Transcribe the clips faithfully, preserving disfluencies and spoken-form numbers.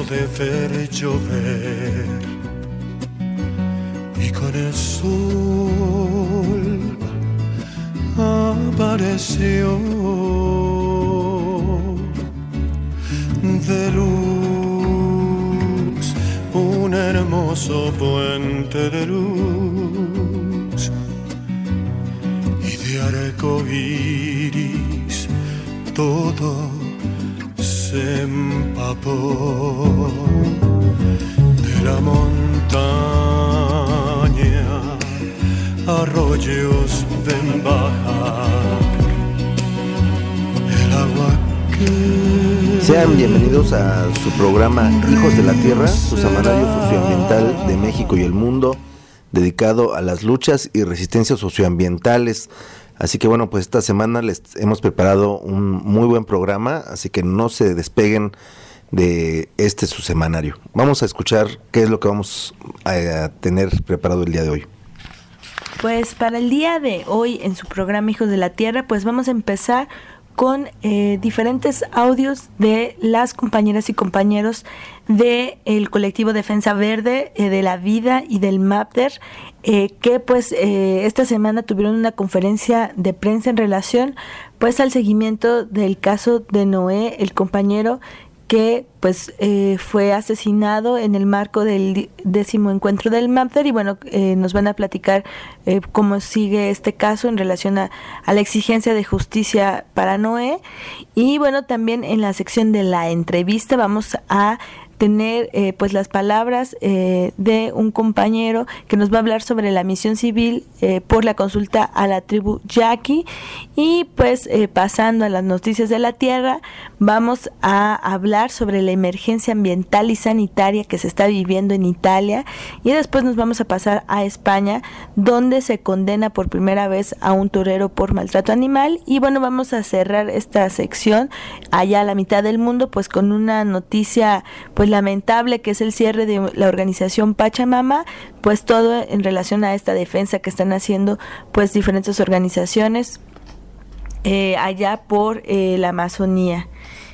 de ver llover y con el sol apareció de luz un hermoso puente de luz y de arco iris todo se empapó de la montaña, arroyos ven bajar el agua que... Sean bienvenidos a su programa Hijos de la Tierra, su semanario socioambiental de México y el mundo, dedicado a las luchas y resistencias socioambientales. Así que bueno, pues esta semana les hemos preparado un muy buen programa, así que no se despeguen de este su semanario. Vamos a escuchar qué es lo que vamos a tener preparado el día de hoy. Pues para el día de hoy en su programa Hijos de la Tierra, pues vamos a empezar con eh, diferentes audios de las compañeras y compañeros del colectivo Defensa Verde, eh, de la Vida y del MAPDER, eh, que pues eh, esta semana tuvieron una conferencia de prensa en relación pues al seguimiento del caso de Noé, el compañero que pues eh, fue asesinado en el marco del décimo encuentro del MAPDER, y bueno, eh, nos van a platicar eh, cómo sigue este caso en relación a, a la exigencia de justicia para Noé. Y bueno, también en la sección de la entrevista vamos a tener eh, pues las palabras eh, de un compañero que nos va a hablar sobre la misión civil eh, por la consulta a la tribu Yaqui. Y pues eh, pasando a las noticias de la tierra, vamos a hablar sobre la emergencia ambiental y sanitaria que se está viviendo en Italia, y después nos vamos a pasar a España, donde se condena por primera vez a un torero por maltrato animal. Y bueno, vamos a cerrar esta sección allá a la mitad del mundo pues con una noticia pues lamentable, que es el cierre de la organización Pachamama, pues todo en relación a esta defensa que están haciendo pues diferentes organizaciones eh, allá por eh, la Amazonía.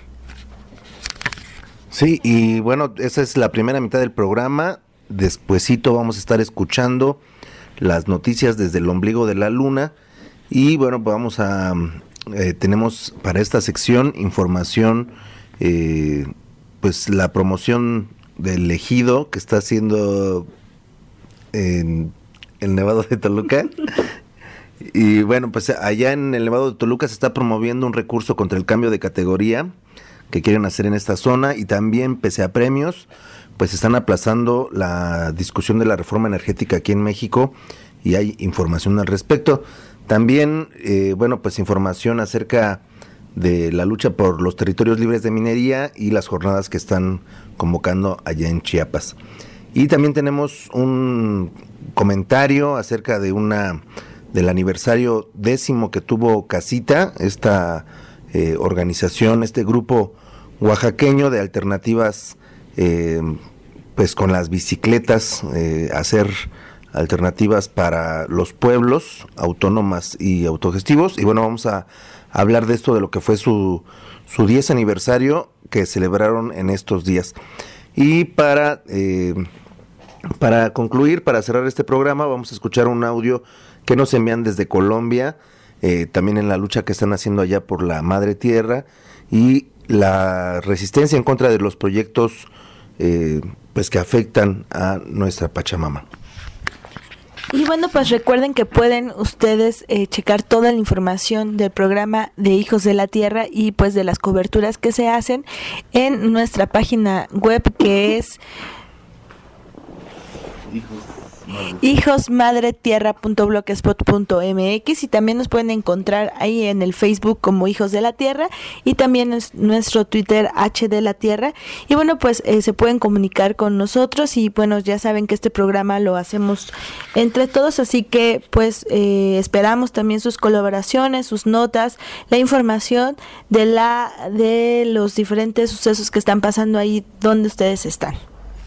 Sí, y bueno, esa es la primera mitad del programa. Despuesito vamos a estar escuchando las noticias desde el ombligo de la luna, y bueno, pues vamos a eh, tenemos para esta sección información, eh, pues la promoción del ejido que está haciendo en el Nevado de Toluca. Y bueno, pues allá en el Nevado de Toluca se está promoviendo un recurso contra el cambio de categoría que quieren hacer en esta zona, y también, pese a premios, pues están aplazando la discusión de la reforma energética aquí en México, y hay información al respecto. También, eh, bueno, pues información acerca de la lucha por los territorios libres de minería y las jornadas que están convocando allá en Chiapas. Y también tenemos un comentario acerca de una del aniversario décimo que tuvo Casita, esta eh, organización, este grupo oaxaqueño de alternativas, eh, pues con las bicicletas, eh, hacer alternativas para los pueblos autónomas y autogestivos. Y bueno, vamos a hablar de esto, de lo que fue su su diez aniversario que celebraron en estos días. Y para eh, para concluir, para cerrar este programa, vamos a escuchar un audio que nos envían desde Colombia, eh, también en la lucha que están haciendo allá por la madre tierra y la resistencia en contra de los proyectos eh, pues que afectan a nuestra Pachamama. Y bueno, pues recuerden que pueden ustedes eh, checar toda la información del programa de Hijos de la Tierra y pues de las coberturas que se hacen en nuestra página web, que es hijos madre tierra punto blogspot punto m x, y también nos pueden encontrar ahí en el Facebook como Hijos de la Tierra, y también es nuestro Twitter H de la Tierra. Y bueno, pues eh, se pueden comunicar con nosotros, y bueno, ya saben que este programa lo hacemos entre todos, así que pues eh, esperamos también sus colaboraciones, sus notas, la información de la de los diferentes sucesos que están pasando ahí donde ustedes están.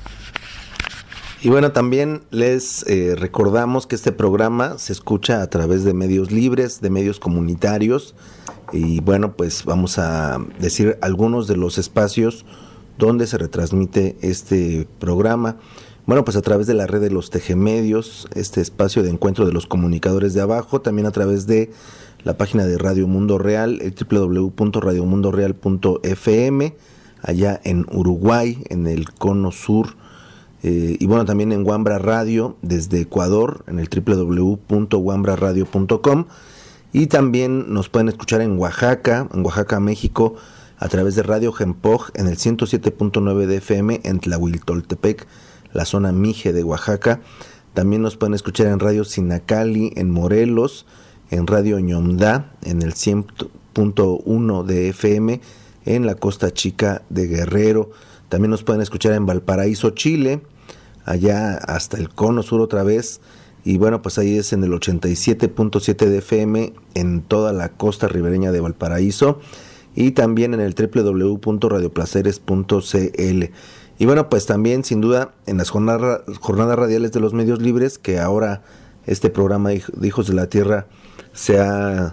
Y bueno, también les eh, recordamos que este programa se escucha a través de medios libres, de medios comunitarios, y bueno, pues vamos a decir algunos de los espacios donde se retransmite este programa. Bueno, pues a través de la red de los Tejemedios, este espacio de encuentro de los comunicadores de abajo, también a través de la página de Radio Mundo Real, el doble u doble u doble u punto radio mundo real punto f m, allá en Uruguay, en el cono sur, eh, y bueno, también en Wambra Radio desde Ecuador, en el doble u doble u doble u punto wambra radio punto com, y también nos pueden escuchar en Oaxaca, en Oaxaca, México, a través de Radio Gempoj en el ciento siete punto nueve de F M en Tlahuiltoltepec, la zona Mije de Oaxaca. También nos pueden escuchar en Radio Sinacali en Morelos, en Radio Ñomdá en el cien punto uno de F M en la Costa Chica de Guerrero. También nos pueden escuchar en Valparaíso, Chile, allá hasta el cono sur otra vez, y bueno, pues ahí es en el ochenta y siete punto siete de F M en toda la costa ribereña de Valparaíso, y también en el doble u doble u doble u punto radio placeres punto c l. Y bueno, pues también sin duda en las jornadas, jornadas radiales de los medios libres, que ahora este programa de Hijos de la Tierra se ha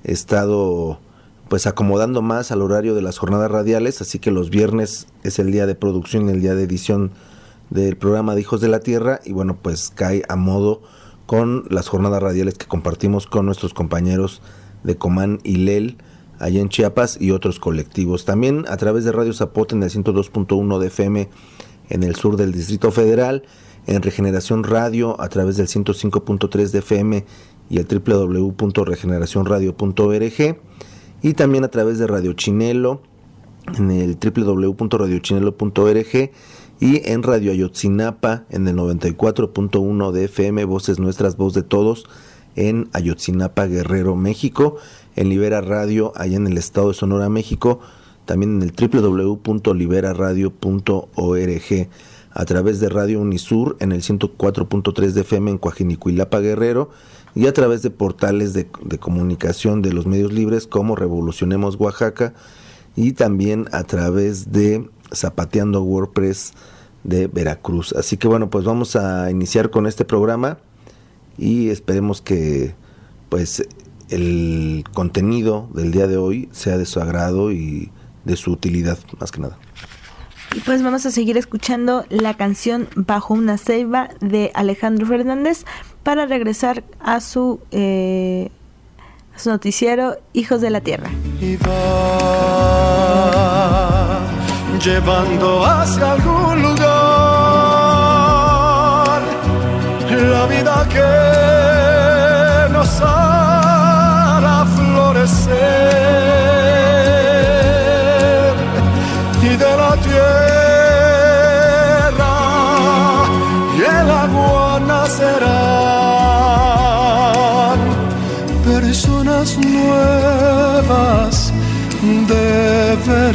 estado pues acomodando más al horario de las jornadas radiales, así que los viernes es el día de producción y el día de edición del programa de Hijos de la Tierra, y bueno, pues cae a modo con las jornadas radiales que compartimos con nuestros compañeros de Comán y Lel allá en Chiapas y otros colectivos. También a través de Radio Zapote en el ciento dos punto uno de F M en el sur del Distrito Federal, en Regeneración Radio a través del ciento cinco punto tres de F M y el doble u doble u doble u punto regeneración radio punto org, y también a través de Radio Chinelo en el doble u doble u doble u punto radio chinelo punto org, y en Radio Ayotzinapa en el noventa y cuatro punto uno de F M, Voces Nuestras, Voz de Todos, en Ayotzinapa, Guerrero, México, en Libera Radio allá en el estado de Sonora, México, también en el doble u doble u doble u punto libera radio punto org, a través de Radio Unisur en el ciento cuatro punto tres de F M en Coajinicuilapa, Guerrero, y a través de portales de, de comunicación de los medios libres como Revolucionemos Oaxaca, y también a través de Zapateando WordPress de Veracruz. Así que bueno, pues vamos a iniciar con este programa y esperemos que pues el contenido del día de hoy sea de su agrado y de su utilidad, más que nada. Y pues vamos a seguir escuchando la canción Bajo una ceiba de Alejandro Fernández para regresar a su, eh, a su noticiero Hijos de la Tierra. Y va llevando hacia algún lugar la vida que nos hará florecer, y de la tierra y el agua nacerán personas nuevas de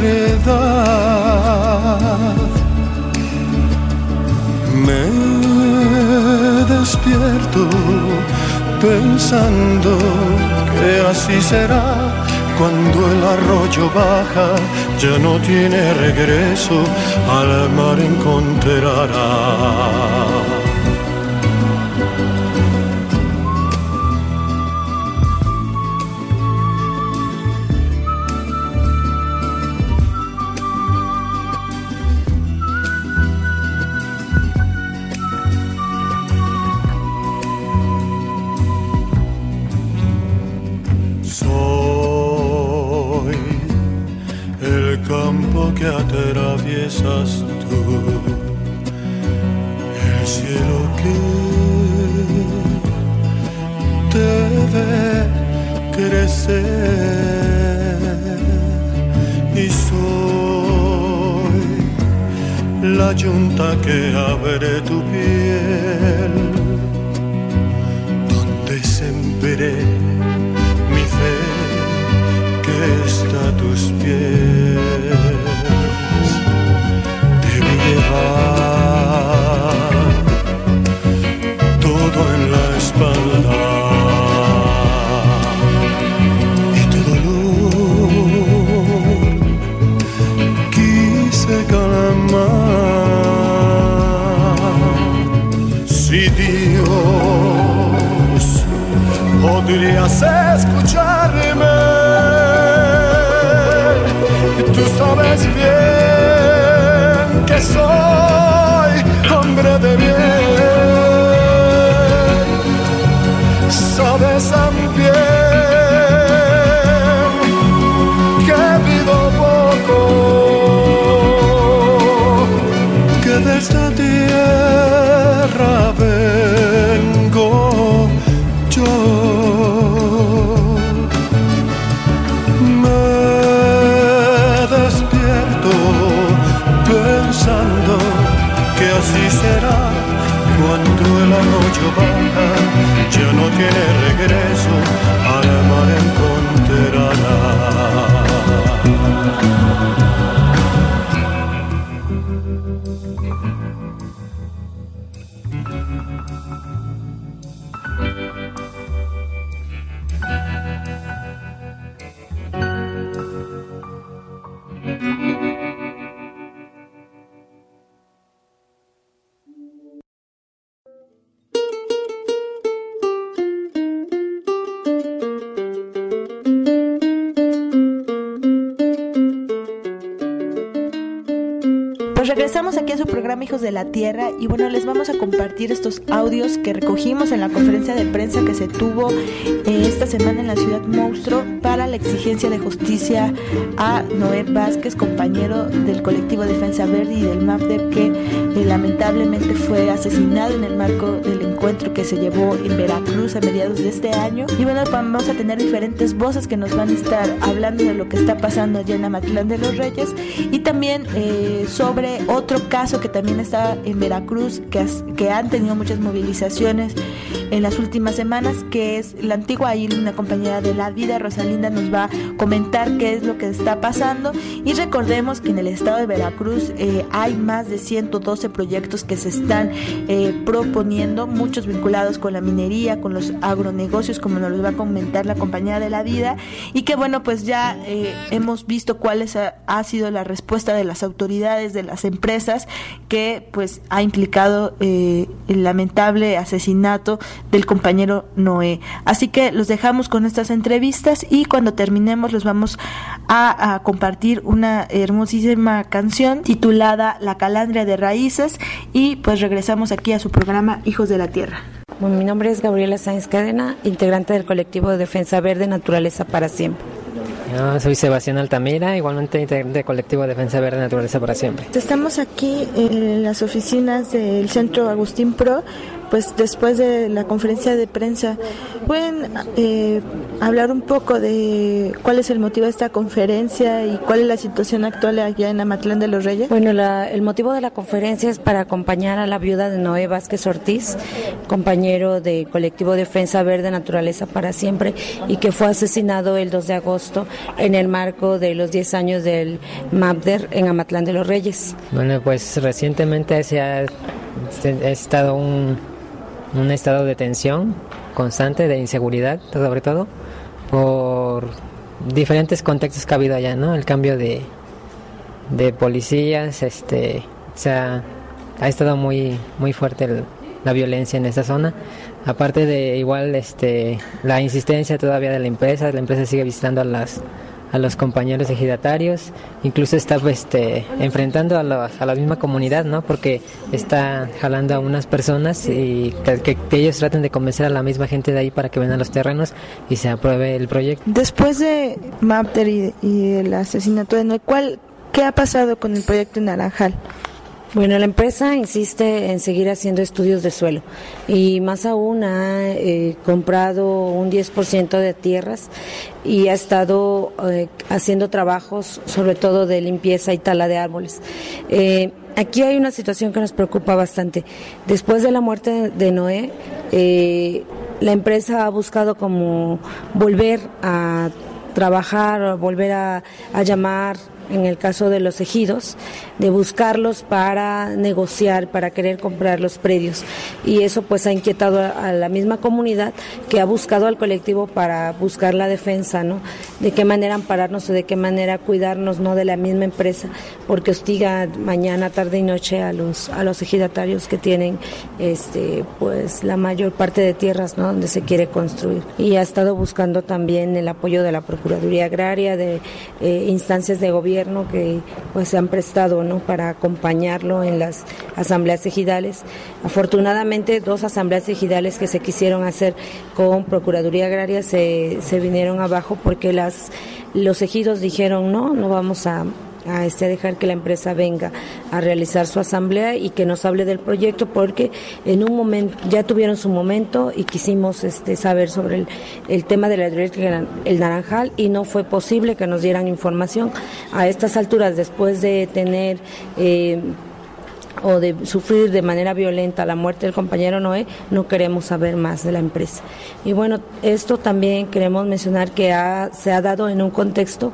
verdad. Me despierto pensando que así será cuando el arroyo baja, ya no tiene regreso, al mar encontrará. Que atraviesas tú, el cielo que te ve crecer, y soy la yunta que abre tu piel, donde sembré mi fe que está a tus pies. Todo en la espalda y tu dolor quise calmar. Si Dios podrías escucharme, tú sabes bien que soy hombre de bien. Sabes también que pido poco, que de esta tierra vengo yo. Me despierto pensando que así será cuando el arroyo baja, ya no tiene regreso, al mar encontrará. Regresamos aquí a su programa Hijos de la Tierra y bueno, les vamos a compartir estos audios que recogimos en la conferencia de prensa que se tuvo eh, esta semana en la ciudad Monstruo para la exigencia de justicia a Noé Vázquez, compañero del colectivo Defensa Verde y del MAPDER, que eh, lamentablemente fue asesinado en el marco del encuentro que se llevó en Veracruz a mediados de este año. Y bueno, vamos a tener diferentes voces que nos van a estar hablando de lo que está pasando allá en Amatlán de los Reyes y también eh, sobre otro caso que también está en Veracruz, que, has, que han tenido muchas movilizaciones en las últimas semanas, que es la antigua I L, una compañera de la vida. Rosalinda nos va a comentar qué es lo que está pasando y recordemos que en el estado de Veracruz eh, hay más de ciento doce proyectos que se están eh, proponiendo, muchos vinculados con la minería, con los agronegocios, como nos los va a comentar la compañera de la vida, y que bueno, pues ya eh, hemos visto cuál es, ha, ha sido la respuesta de las autoridades, de las empresas, que pues ha implicado eh, el lamentable asesinato del compañero Noé. Así que los dejamos con estas entrevistas y cuando terminemos los vamos a, a compartir una hermosísima canción titulada La Calandria de Raíces y pues regresamos aquí a su programa Hijos de la Tierra. Bueno, mi nombre es Gabriela Sáenz Cadena, integrante del colectivo de Defensa Verde Naturaleza para Siempre. Yo soy Sebastián Altamira, igualmente integrante del colectivo Defensa Verde Naturaleza para Siempre. Estamos aquí en las oficinas del Centro Agustín Pro, pues después de la conferencia de prensa. ¿Pueden eh, hablar un poco de cuál es el motivo de esta conferencia y cuál es la situación actual allá en Amatlán de los Reyes? Bueno, la, el motivo de la conferencia es para acompañar a la viuda de Noé Vázquez Ortiz, compañero del colectivo Defensa Verde Naturaleza para Siempre, y que fue asesinado el dos de agosto en el marco de los diez años del MAPDER en Amatlán de los Reyes. Bueno, pues recientemente se ha, se ha estado un, un estado de tensión constante, de inseguridad, sobre todo, por diferentes contextos que ha habido allá, ¿no? El cambio de, de policías, este, se ha, ha estado muy, muy fuerte el, la violencia en esta zona. Aparte de igual este la insistencia todavía de la empresa, la empresa sigue visitando a las a los compañeros ejidatarios, incluso está este enfrentando a la, a la misma comunidad, ¿no? Porque está jalando a unas personas y que, que, que ellos traten de convencer a la misma gente de ahí para que vendan los terrenos y se apruebe el proyecto. Después de MAPDER y, y el asesinato de Noé, ¿cuál, qué ha pasado con el proyecto Naranjal? Bueno, la empresa insiste en seguir haciendo estudios de suelo y más aún ha eh, comprado un diez por ciento de tierras y ha estado eh, haciendo trabajos sobre todo de limpieza y tala de árboles. Eh, aquí hay una situación que nos preocupa bastante. Después de la muerte de Noé, eh, la empresa ha buscado como volver a trabajar, volver a, a llamar, en el caso de los ejidos, de buscarlos para negociar, para querer comprar los predios. Y eso pues ha inquietado a, a la misma comunidad que ha buscado al colectivo para buscar la defensa, ¿no? de qué manera ampararnos o de qué manera cuidarnos, ¿no?, de la misma empresa, porque hostiga mañana, tarde y noche a los a los ejidatarios que tienen este pues la mayor parte de tierras, ¿no?, donde se quiere construir. Y ha estado buscando también el apoyo de la Procuraduría Agraria, de eh, instancias de gobierno que pues se han prestado, ¿no?, para acompañarlo en las asambleas ejidales. Afortunadamente, dos asambleas ejidales que se quisieron hacer con Procuraduría Agraria se, se vinieron abajo porque las los ejidos dijeron no, no vamos a a este dejar que la empresa venga a realizar su asamblea y que nos hable del proyecto, porque en un momento ya tuvieron su momento y quisimos este saber sobre el, el tema de la hidroeléctrica El Naranjal y no fue posible que nos dieran información. A estas alturas, después de tener eh, o de sufrir de manera violenta la muerte del compañero Noé, no queremos saber más de la empresa. Y bueno, esto también queremos mencionar que ha, se ha dado en un contexto,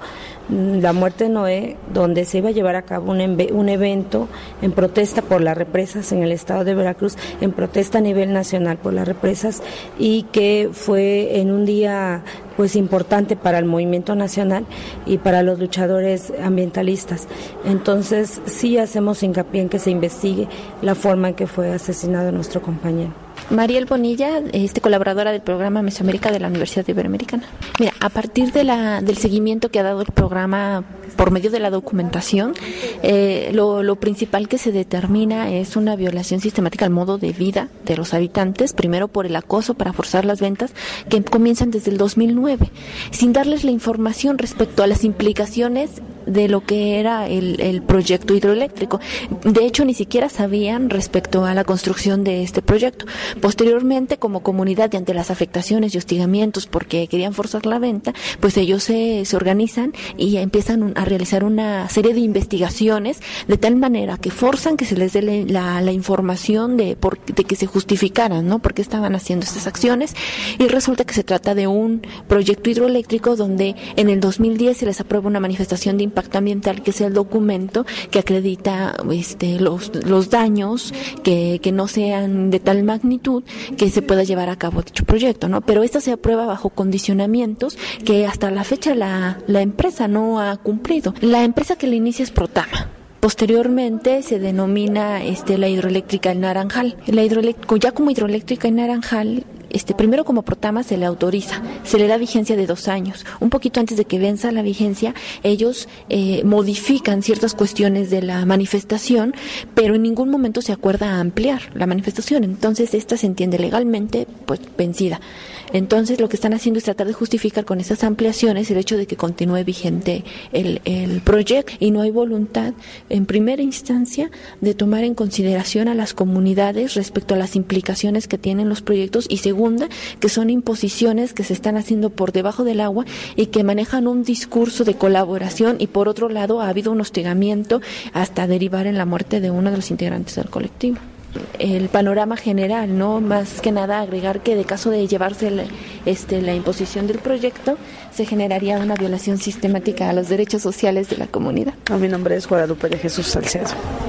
la muerte de Noé, donde se iba a llevar a cabo un, un evento en protesta por las represas en el estado de Veracruz, en protesta a nivel nacional por las represas, y que fue en un día pues importante para el movimiento nacional y para los luchadores ambientalistas. Entonces sí hacemos hincapié en que se investigue la forma en que fue asesinado nuestro compañero. Mariel Bonilla, este, colaboradora del programa Mesoamérica de la Universidad Iberoamericana. Mira, a partir de la, del seguimiento que ha dado el programa por medio de la documentación, eh, lo, lo principal que se determina es una violación sistemática al modo de vida de los habitantes, primero por el acoso para forzar las ventas, que comienzan desde el dos mil nueve, sin darles la información respecto a las implicaciones de lo que era el, el proyecto hidroeléctrico. De hecho, ni siquiera sabían respecto a la construcción de este proyecto. Posteriormente, como comunidad y ante las afectaciones y hostigamientos porque querían forzar la venta, pues ellos se, se organizan y empiezan a realizar una serie de investigaciones de tal manera que forzan que se les dé la, la información de, por, de que se justificaran, ¿no?, por qué estaban haciendo estas acciones, y resulta que se trata de un proyecto hidroeléctrico donde en el dos mil diez se les aprueba una manifestación de impacto ambiental, que es el documento que acredita este, los, los daños que, que no sean de tal magnitud que se pueda llevar a cabo dicho proyecto, ¿no? Pero esta se aprueba bajo condicionamientos que hasta la fecha la, la empresa no ha cumplido. La empresa que le inicia es Protama. Posteriormente se denomina este, la hidroeléctrica El Naranjal. La hidroeléctrica, ya como hidroeléctrica El Naranjal, Este, primero como Protama se le autoriza, se le da vigencia de dos años. Un poquito antes de que venza la vigencia, ellos eh, modifican ciertas cuestiones de la manifestación, pero en ningún momento se acuerda ampliar la manifestación. Entonces esta se entiende legalmente pues vencida. Entonces lo que están haciendo es tratar de justificar con esas ampliaciones el hecho de que continúe vigente el, el proyecto, y no hay voluntad en primera instancia de tomar en consideración a las comunidades respecto a las implicaciones que tienen los proyectos, y segunda, que son imposiciones que se están haciendo por debajo del agua y que manejan un discurso de colaboración, y por otro lado ha habido un hostigamiento hasta derivar en la muerte de uno de los integrantes del colectivo. El panorama general, no más que nada agregar que de caso de llevarse la, este, la imposición del proyecto, se generaría una violación sistemática a los derechos sociales de la comunidad. Mi nombre es Guadalupe de Jesús Salcedo.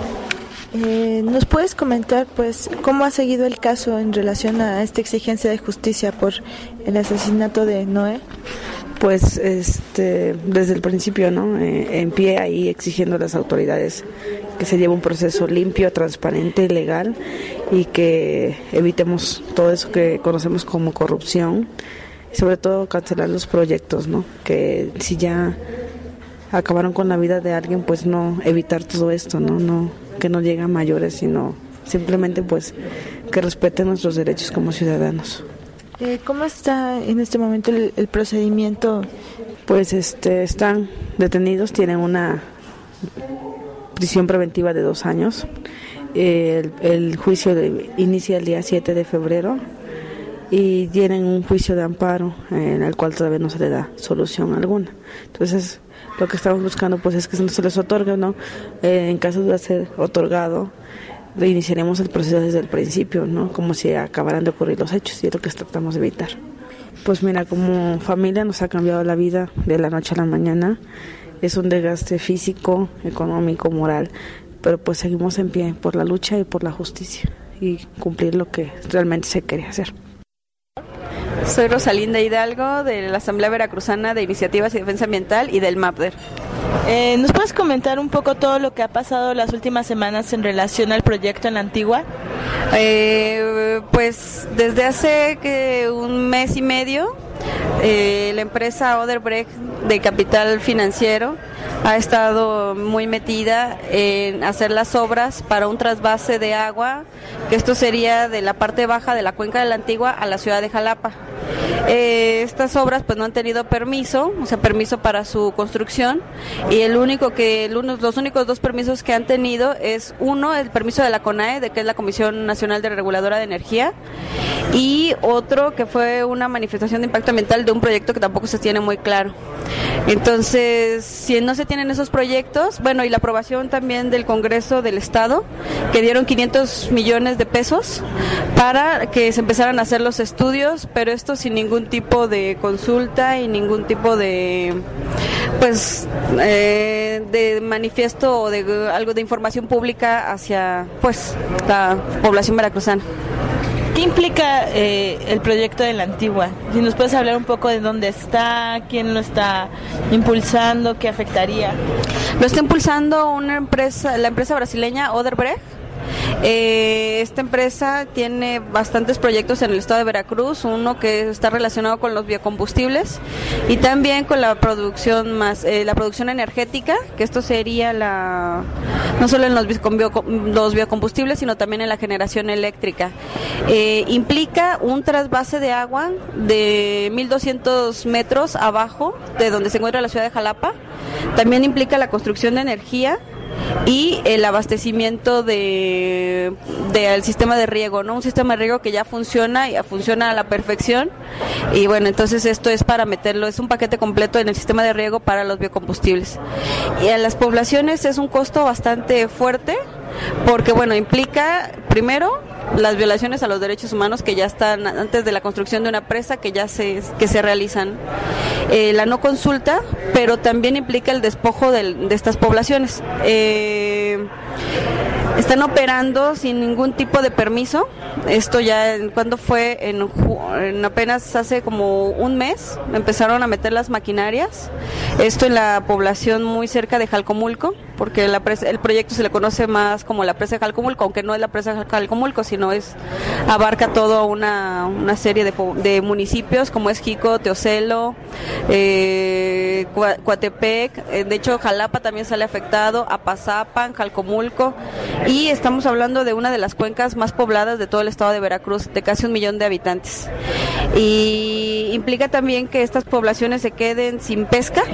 Eh, ¿Nos puedes comentar, pues, cómo ha seguido el caso en relación a esta exigencia de justicia por el asesinato de Noé? Pues, este, desde el principio, ¿no? Eh, en pie ahí exigiendo a las autoridades que se lleve un proceso limpio, transparente y legal, y que evitemos todo eso que conocemos como corrupción, y sobre todo cancelar los proyectos, ¿no? Que si ya acabaron con la vida de alguien, pues no evitar todo esto, ¿no? No que no llegue a mayores, sino simplemente pues que respeten nuestros derechos como ciudadanos. Eh, ¿Cómo está en este momento el, el procedimiento? Pues este están detenidos, tienen una prisión preventiva de dos años. El, el juicio de, inicia el día siete de febrero y tienen un juicio de amparo en el cual todavía no se le da solución alguna. Entonces, lo que estamos buscando pues es que no se les otorgue, ¿no? Eh, en caso de ser otorgado, iniciaremos el proceso desde el principio, ¿no? Como si acabaran de ocurrir los hechos, y es lo que tratamos de evitar. Pues mira, como familia nos ha cambiado la vida de la noche a la mañana. Es un desgaste físico, económico, moral, pero pues seguimos en pie por la lucha y por la justicia y cumplir lo que realmente se quería hacer. Soy Rosalinda Hidalgo, de la Asamblea Veracruzana de Iniciativas y Defensa Ambiental y del MAPDER. Eh, ¿Nos puedes comentar un poco todo lo que ha pasado las últimas semanas en relación al proyecto en la Antigua? Eh, pues desde hace que un mes y medio, eh, la empresa Odebrecht de capital financiero ha estado muy metida en hacer las obras para un trasvase de agua, que esto sería de la parte baja de la cuenca de la Antigua a la ciudad de Jalapa. Eh, estas obras pues no han tenido permiso, o sea, permiso para su construcción, y el único que el uno, los únicos dos permisos que han tenido es uno, el permiso de la CONAE, de que es la Comisión Nacional de Reguladora de Energía, y otro que fue una manifestación de impacto ambiental de un proyecto que tampoco se tiene muy claro. Entonces, si no se tienen esos proyectos, bueno, y la aprobación también del Congreso del Estado, que dieron quinientos millones de pesos para que se empezaran a hacer los estudios, pero esto sin ningún tipo de consulta y ningún tipo de, pues, eh, de manifiesto o de algo de información pública hacia, pues, la población veracruzana. ¿Qué implica eh, el proyecto de la Antigua? Si nos puedes hablar un poco de dónde está, quién lo está impulsando, qué afectaría. Lo está impulsando una empresa, la empresa brasileña Odebrecht. Eh, esta empresa tiene bastantes proyectos en el estado de Veracruz, uno que está relacionado con los biocombustibles y también con la producción más eh, la producción energética, que esto sería la no solo en los, bio, los biocombustibles, sino también en la generación eléctrica. Eh, implica un trasvase de agua de mil doscientos metros abajo de donde se encuentra la ciudad de Jalapa. También implica la construcción de energía y el abastecimiento de, de al sistema de riego, ¿no? Un sistema de riego que ya funciona y funciona a la perfección, y bueno, entonces esto es para meterlo, es un paquete completo en el sistema de riego para los biocombustibles. Y a las poblaciones es un costo bastante fuerte, porque bueno, implica primero las violaciones a los derechos humanos que ya están antes de la construcción de una presa, que ya se que se realizan, eh, la no consulta, pero también implica el despojo de, de estas poblaciones. Eh, están operando sin ningún tipo de permiso. Esto ya, cuando fue en, en apenas hace como un mes, empezaron a meter las maquinarias. Esto en la población muy cerca de Jalcomulco, porque la presa, el proyecto se le conoce más como la presa de Jalcomulco, aunque no es la presa de Jalcomulco, sino es abarca toda una, una serie de, de municipios como es Jico, Teocelo, eh, Coatepec, eh, de hecho Jalapa también sale afectado, Apazapan, Jalcomulco, y estamos hablando de una de las cuencas más pobladas de todo el estado de Veracruz, de casi un millón de habitantes. Y implica también que estas poblaciones se queden sin pesca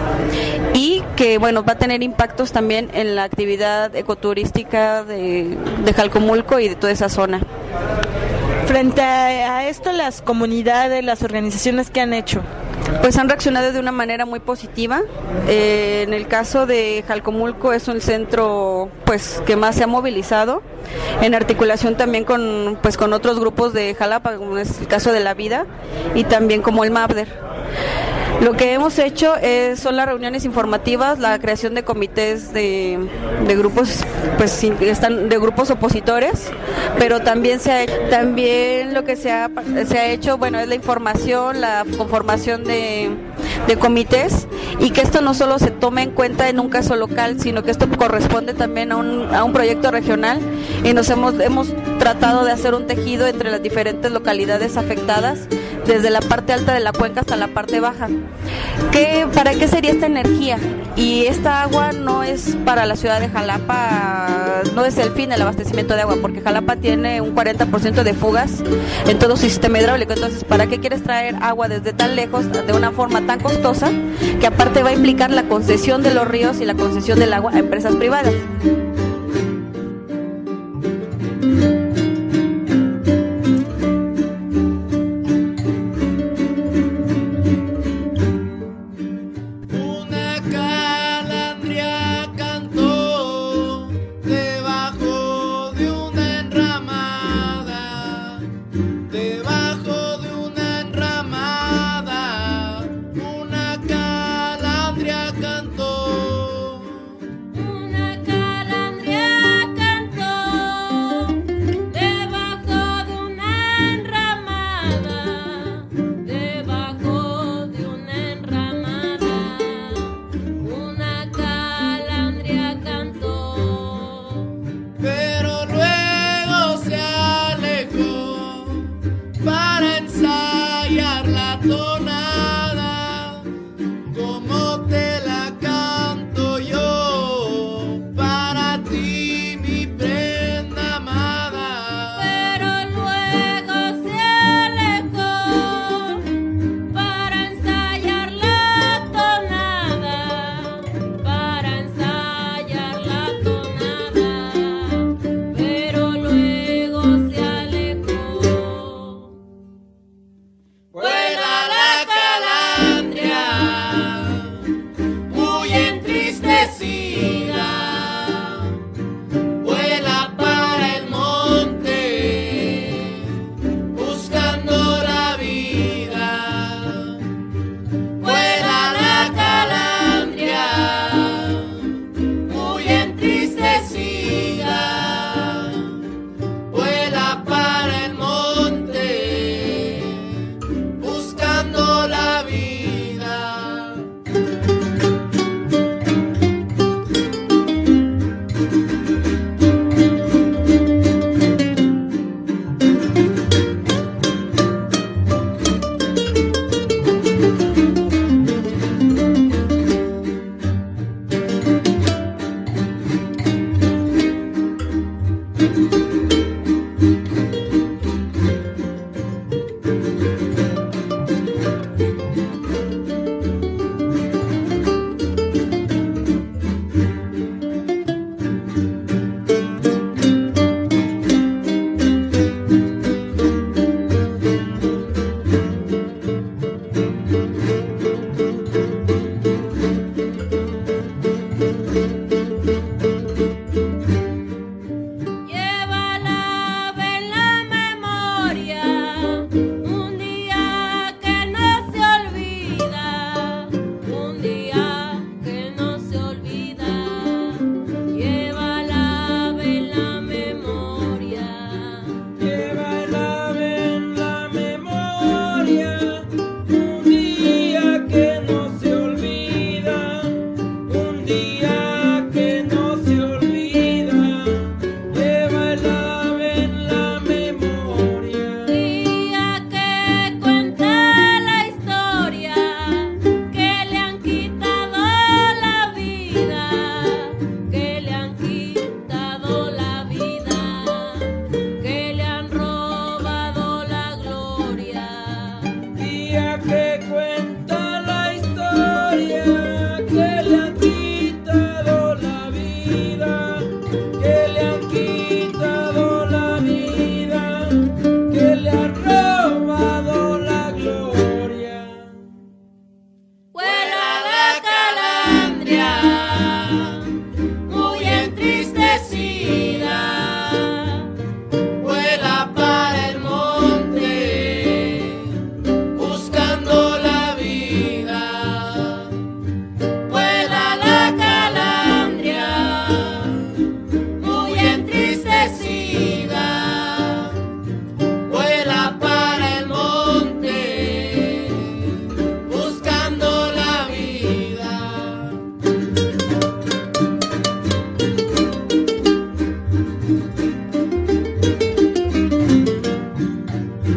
y que bueno, va a tener impactos también en la actividad ecoturística de, de Jalcomulco y de toda esa zona. Frente a esto, las comunidades, las organizaciones, ¿qué han hecho? Pues han reaccionado de una manera muy positiva. Eh, en el caso de Jalcomulco es un centro pues que más se ha movilizado en articulación también con pues con otros grupos de Jalapa, como es el caso de La Vida y también como el MAPDER. Lo que hemos hecho es, son las reuniones informativas, la creación de comités de, de grupos, pues están de grupos opositores, pero también se ha, también lo que se ha, se ha hecho, bueno, es la información, la conformación de, de comités, y que esto no solo se tome en cuenta en un caso local, sino que esto corresponde también a un, a un proyecto regional, y nos hemos, hemos tratado de hacer un tejido entre las diferentes localidades afectadas, desde la parte alta de la cuenca hasta la parte baja. ¿Qué, ¿Para qué sería esta energía? Y esta agua no es para la ciudad de Jalapa, no es el fin del abastecimiento de agua, porque Jalapa tiene un cuarenta por ciento de fugas en todo su sistema hidráulico. Entonces, ¿para qué quieres traer agua desde tan lejos, de una forma tan costosa, que aparte va a implicar la concesión de los ríos y la concesión del agua a empresas privadas? Una calandria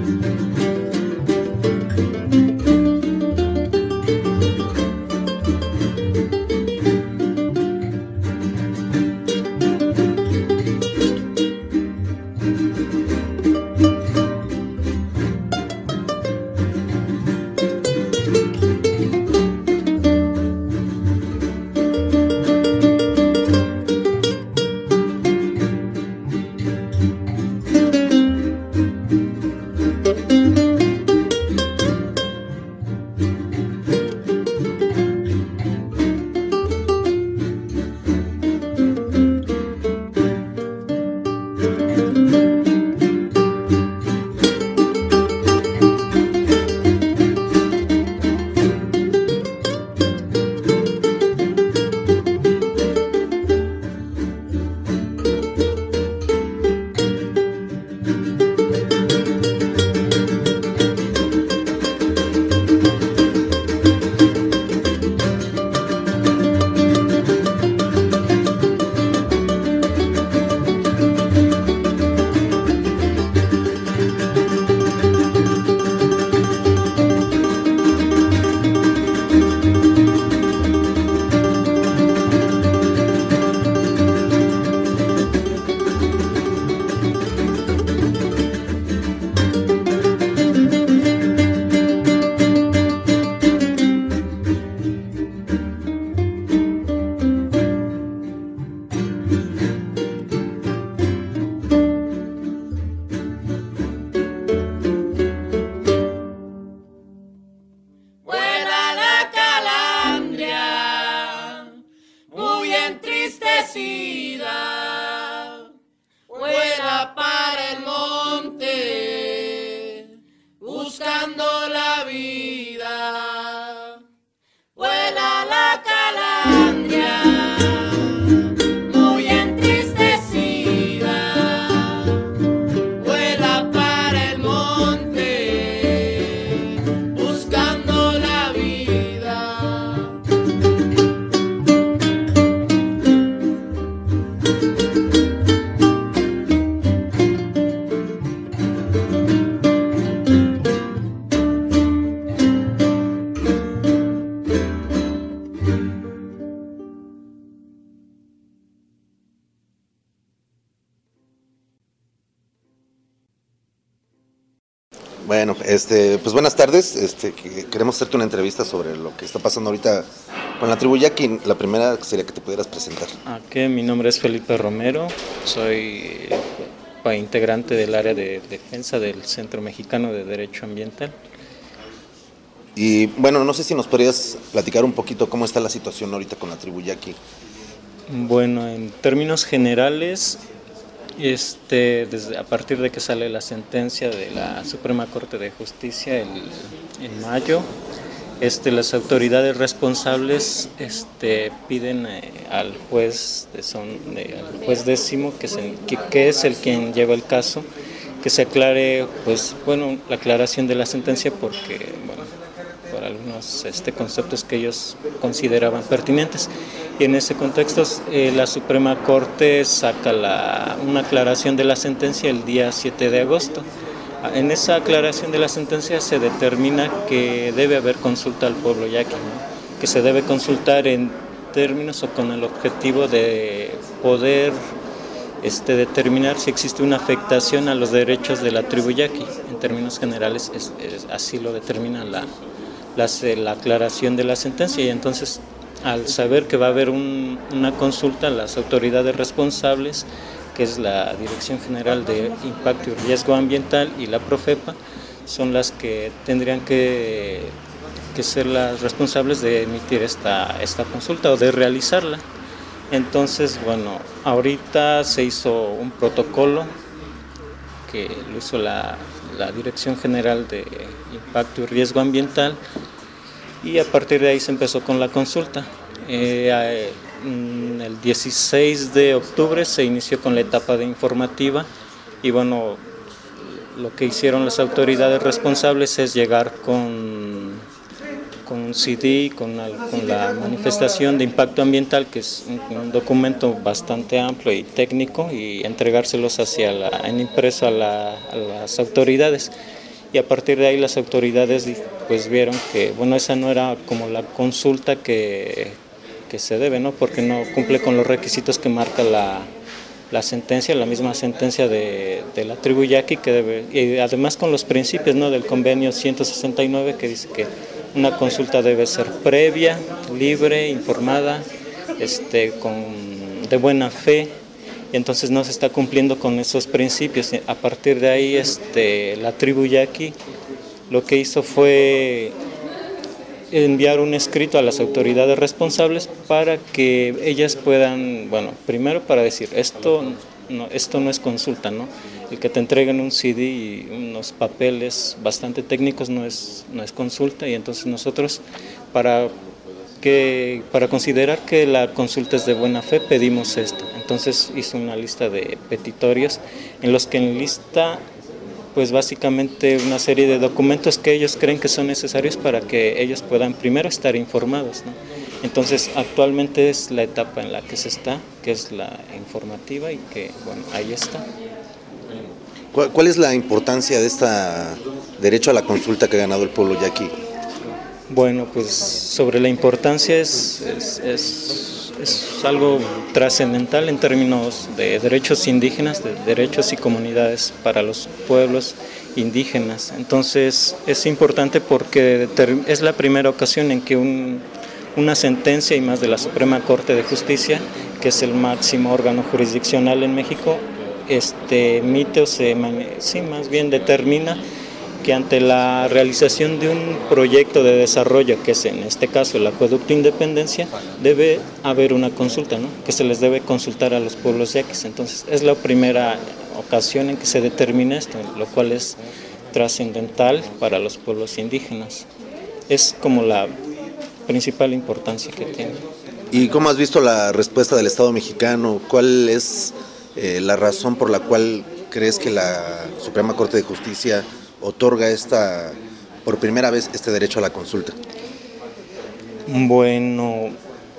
Bueno, este, pues buenas tardes. Este, queremos hacerte una entrevista sobre lo que está pasando ahorita con la tribu Yaqui. La primera sería que te pudieras presentar. Okay, mi nombre es Felipe Romero, soy integrante del área de defensa del Centro Mexicano de Derecho Ambiental. Y bueno, no sé si nos podrías platicar un poquito cómo está la situación ahorita con la tribu Yaqui. Bueno, en términos generales, Este, desde, a partir de que sale la sentencia de la Suprema Corte de Justicia el, en mayo, este, las autoridades responsables este, piden eh, al juez de son, eh, al juez décimo, que es, el, que, que es el quien lleva el caso, que se aclare, pues, bueno, la aclaración de la sentencia, porque, bueno, por algunos este, conceptos que ellos consideraban pertinentes. Y en ese contexto eh, la Suprema Corte saca la, una aclaración de la sentencia el día siete de agosto. En esa aclaración de la sentencia se determina que debe haber consulta al pueblo yaqui, ¿no? Que se debe consultar en términos o con el objetivo de poder este, determinar si existe una afectación a los derechos de la tribu yaqui. En términos generales es, es, así lo determina la, la, la aclaración de la sentencia, y entonces al saber que va a haber un, una consulta, las autoridades responsables, que es la Dirección General de Impacto y Riesgo Ambiental y la Profepa, son las que tendrían que, que ser las responsables de emitir esta, esta consulta o de realizarla. Entonces, bueno, ahorita se hizo un protocolo que lo hizo la, la Dirección General de Impacto y Riesgo Ambiental, y a partir de ahí se empezó con la consulta. Eh, el dieciséis de octubre se inició con la etapa de informativa, y bueno, lo que hicieron las autoridades responsables es llegar con, con un C D, con, con la manifestación de impacto ambiental, que es un, un documento bastante amplio y técnico, y entregárselos hacia la, en impreso a, la, a las autoridades. y a partir de ahí las autoridades pues vieron que bueno, esa no era como la consulta que, que se debe, ¿no? Porque no cumple con los requisitos que marca la, la sentencia, la misma sentencia de, de la tribu yaqui, que debe, y además con los principios, ¿no?, del convenio ciento sesenta y nueve, que dice que una consulta debe ser previa, libre, informada, este, con, de buena fe. Y entonces no se está cumpliendo con esos principios. A partir de ahí este, la tribu yaqui lo que hizo fue enviar un escrito a las autoridades responsables para que ellas puedan, bueno, primero para decir, esto no, esto no es consulta, ¿no? El que te entreguen un C D y unos papeles bastante técnicos no es, no es consulta, y entonces nosotros para... que para considerar que la consulta es de buena fe pedimos esto. Entonces hizo una lista de petitorios en los que enlista pues básicamente una serie de documentos que ellos creen que son necesarios para que ellos puedan primero estar informados, ¿no? Entonces actualmente es la etapa en la que se está, que es la informativa, y que bueno, ahí está. ¿Cuál, cuál es la importancia de este derecho a la consulta que ha ganado el pueblo yaqui? Bueno, pues sobre la importancia es, es, es, es algo trascendental en términos de derechos indígenas, de derechos y comunidades para los pueblos indígenas. Entonces es importante porque es la primera ocasión en que un, una sentencia, y más de la Suprema Corte de Justicia, que es el máximo órgano jurisdiccional en México, este, emite o se, sí, más bien determina que ante la realización de un proyecto de desarrollo, que es en este caso el Acueducto Independencia, debe haber una consulta, ¿no?, que se les debe consultar a los pueblos yaquis. Entonces es la primera ocasión en que se determina esto, lo cual es trascendental para los pueblos indígenas. Es como la principal importancia que tiene. ¿Y cómo has visto la respuesta del Estado mexicano? ¿Cuál es eh, la razón por la cual crees que la Suprema Corte de Justicia otorga esta, por primera vez este derecho a la consulta? Bueno,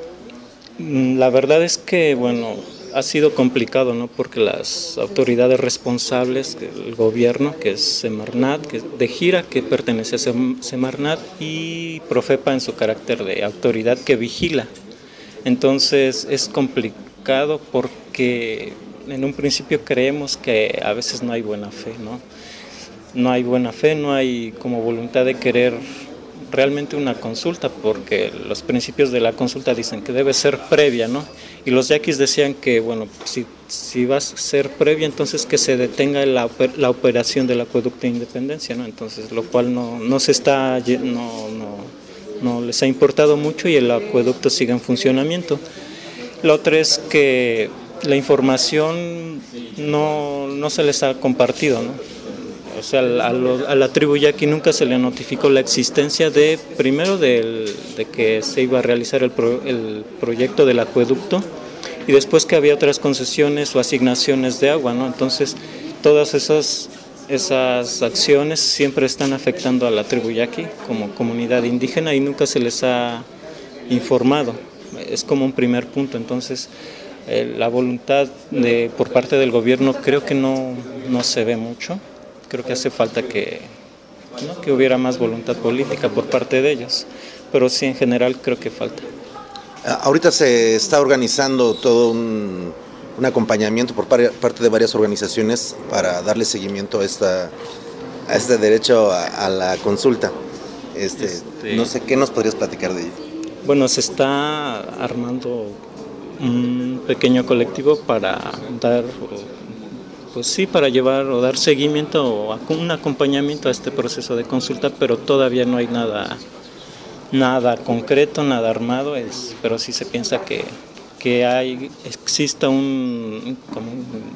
la verdad es que bueno, ha sido complicado, ¿no?, porque las autoridades responsables, el gobierno, que es Semarnat, que de Gira, que pertenece a Semarnat, y Profepa en su carácter de autoridad que vigila. Entonces es complicado porque en un principio creemos que a veces no hay buena fe, ¿no? No hay buena fe, no hay como voluntad de querer realmente una consulta, porque los principios de la consulta dicen que debe ser previa, ¿no? Y los yaquis decían que, bueno, si, si va a ser previa, entonces que se detenga la, la operación del Acueducto de Independencia, ¿no? Entonces, lo cual no, no se está, no, no, no les ha importado mucho, y el acueducto sigue en funcionamiento. La otra es que la información no, no se les ha compartido, ¿no? O sea, a, lo, a la tribu yaqui nunca se le notificó la existencia de, primero, del, de que se iba a realizar el, pro, el proyecto del acueducto, y después que había otras concesiones o asignaciones de agua, ¿no? Entonces, todas esas, esas acciones siempre están afectando a la tribu yaqui como comunidad indígena, y nunca se les ha informado. Es como un primer punto. Entonces, eh, la voluntad de, por parte del gobierno creo que no, no se ve mucho. Creo que hace falta que, ¿no?, que hubiera más voluntad política por parte de ellos, pero sí, en general creo que falta. Ahorita se está organizando todo un, un acompañamiento por parte de varias organizaciones para darle seguimiento a, esta, a este derecho a, a la consulta. Este, este, no sé, ¿qué nos podrías platicar de ello? Bueno, se está armando un pequeño colectivo para dar... Pues sí, para llevar o dar seguimiento o un acompañamiento a este proceso de consulta, pero todavía no hay nada, nada concreto, nada armado, es, pero sí se piensa que, que hay, exista un, como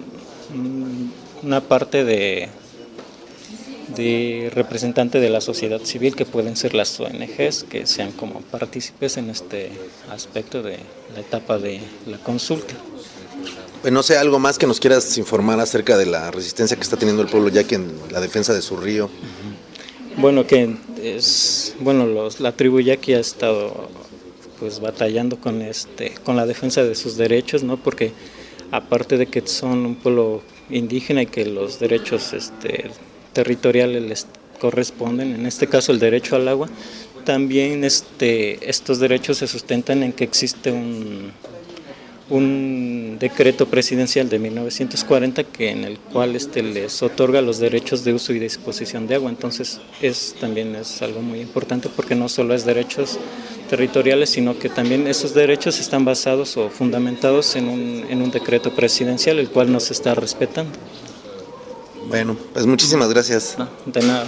un, una parte de, de representante de la sociedad civil, que pueden ser las O N Ges, que sean como partícipes en este aspecto de la etapa de la consulta. Pues no sé, algo más que nos quieras informar acerca de la resistencia que está teniendo el pueblo yaqui en la defensa de su río. Bueno, que es bueno, los, la tribu yaqui ha estado pues batallando con este, con la defensa de sus derechos, ¿no? Porque aparte de que son un pueblo indígena y que los derechos este, territoriales les corresponden, en este caso el derecho al agua. También este, estos derechos se sustentan en que existe un, un decreto presidencial de mil novecientos cuarenta que en el cual este, les otorga los derechos de uso y disposición de agua. Entonces es, también es algo muy importante porque no solo es derechos territoriales, sino que también esos derechos están basados o fundamentados en un, en un decreto presidencial, el cual no se está respetando. Bueno, pues muchísimas gracias. No, de nada.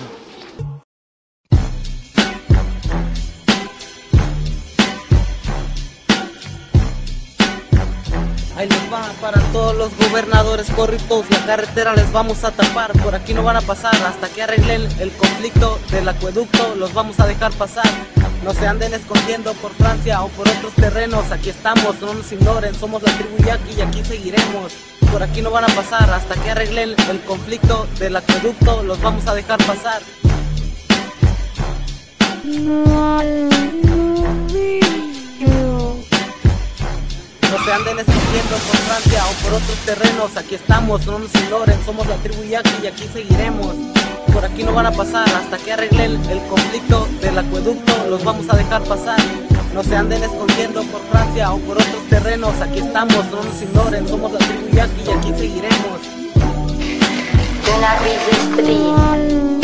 Ahí les va para todos los gobernadores corruptos, la carretera les vamos a tapar, por aquí no van a pasar hasta que arreglen el conflicto del acueducto, los vamos a dejar pasar. No se anden escondiendo por Francia o por otros terrenos, aquí estamos, no nos ignoren, somos la tribu Yaqui y aquí seguiremos. Por aquí no van a pasar hasta que arreglen el conflicto del acueducto, los vamos a dejar pasar. No se anden escondiendo por Francia o por otros terrenos, aquí estamos, no nos ignoren, somos la tribu Yaqui y aquí seguiremos. Por aquí no van a pasar hasta que arreglen el conflicto del acueducto, los vamos a dejar pasar. No se anden escondiendo por Francia o por otros terrenos, aquí estamos, no nos ignoren, somos la tribu Yaqui y aquí seguiremos. De la Street.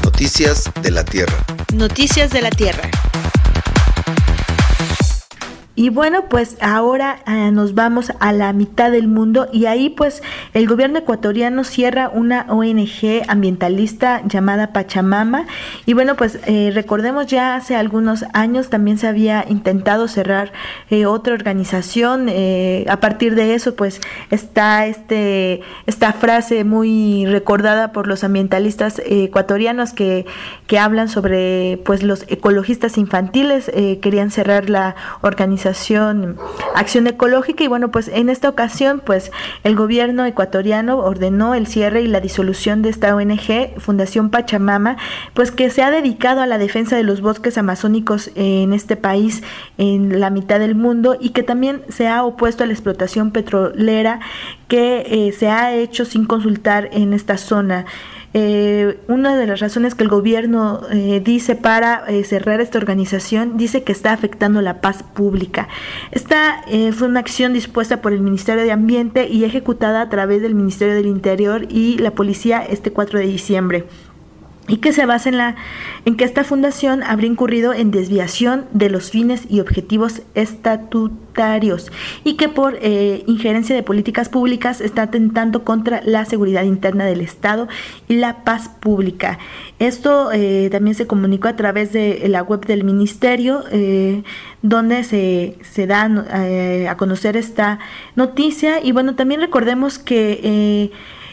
Noticias de la Tierra. Noticias de la Tierra. Y bueno, pues ahora eh, nos vamos a la mitad del mundo y ahí pues el gobierno ecuatoriano cierra una O N G ambientalista llamada Pachamama y bueno, pues eh, recordemos ya hace algunos años también se había intentado cerrar eh, otra organización, eh, a partir de eso pues está este esta frase muy recordada por los ambientalistas eh, ecuatorianos que, que hablan sobre pues los ecologistas infantiles, eh, querían cerrar la organización Acción Ecológica y bueno, pues en esta ocasión pues el gobierno ecuatoriano ordenó el cierre y la disolución de esta O N G, Fundación Pachamama, pues que se ha dedicado a la defensa de los bosques amazónicos en este país, en la mitad del mundo, y que también se ha opuesto a la explotación petrolera que eh, se ha hecho sin consultar en esta zona. Eh, una de las razones que el gobierno eh, dice para eh, cerrar esta organización, dice que está afectando la paz pública. Esta eh, fue una acción dispuesta por el Ministerio de Ambiente y ejecutada a través del Ministerio del Interior y la Policía este cuatro de diciembre. Y que se basa en, la, en que esta fundación habría incurrido en desviación de los fines y objetivos estatutarios y que por eh, injerencia de políticas públicas está atentando contra la seguridad interna del Estado y la paz pública. Esto eh, también se comunicó a través de la web del Ministerio, eh, donde se, se da eh, a conocer esta noticia. Y bueno, también recordemos que eh,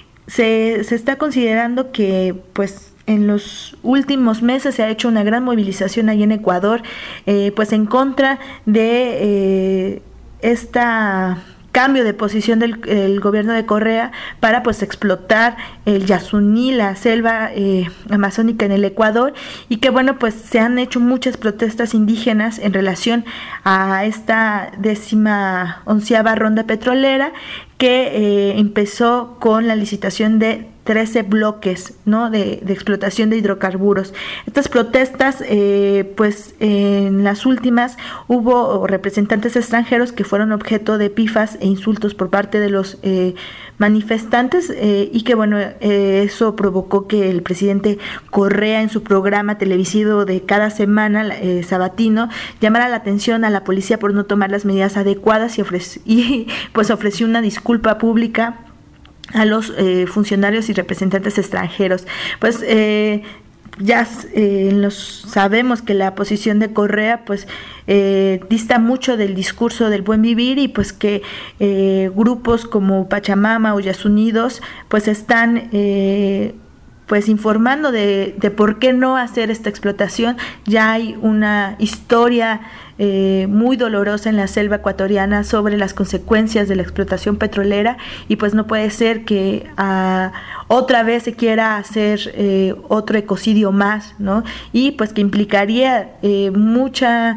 se, se está considerando que pues en los últimos meses se ha hecho una gran movilización allí en Ecuador, eh, pues en contra de eh, esta cambio de posición del el gobierno de Correa para pues explotar el Yasuní, la selva eh, amazónica en el Ecuador, y que bueno, pues se han hecho muchas protestas indígenas en relación a esta décima onceava ronda petrolera que eh, empezó con la licitación de trece bloques, ¿no?, de, de explotación de hidrocarburos. Estas protestas, eh, pues en las últimas hubo representantes extranjeros que fueron objeto de pifas e insultos por parte de los eh, manifestantes eh, y que bueno, eh, eso provocó que el presidente Correa en su programa televisivo de cada semana, eh, sabatino, llamara la atención a la policía por no tomar las medidas adecuadas y, ofreci- y pues ofreció una disculpa pública a los eh, funcionarios y representantes extranjeros. Pues eh, ya eh, los sabemos que la posición de Correa pues eh, dista mucho del discurso del buen vivir y pues que eh, grupos como Pachamama o Yasunidos pues están eh, pues informando de, de por qué no hacer esta explotación. Ya hay una historia eh, muy dolorosa en la selva ecuatoriana sobre las consecuencias de la explotación petrolera y pues no puede ser que uh, otra vez se quiera hacer eh, otro ecocidio más, ¿no? Y pues que implicaría eh, mucha...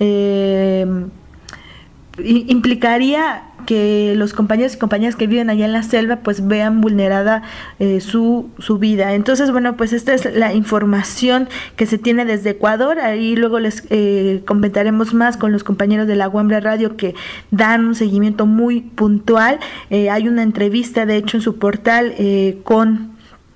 Eh, implicaría que los compañeros y compañeras que viven allá en la selva pues vean vulnerada eh, su, su vida. Entonces, bueno, pues esta es la información que se tiene desde Ecuador. Ahí luego les eh, comentaremos más con los compañeros de la Guambra Radio que dan un seguimiento muy puntual. Eh, hay una entrevista, de hecho, en su portal eh, con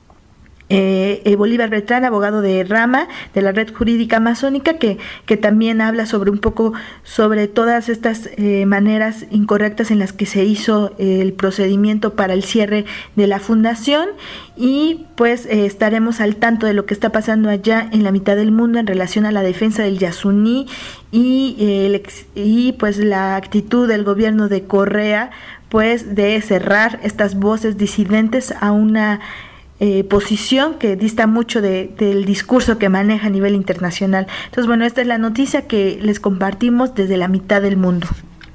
Eh, eh, Bolívar Beltrán, abogado de Rama, de la Red Jurídica Amazónica, que, que también habla sobre un poco sobre todas estas eh, maneras incorrectas en las que se hizo eh, el procedimiento para el cierre de la fundación. Y pues eh, estaremos al tanto de lo que está pasando allá en la mitad del mundo en relación a la defensa del Yasuní y, eh, el ex, y pues la actitud del gobierno de Correa pues de cerrar estas voces disidentes a una Eh, posición que dista mucho de, del discurso que maneja a nivel internacional. Entonces, bueno, esta es la noticia que les compartimos desde la mitad del mundo.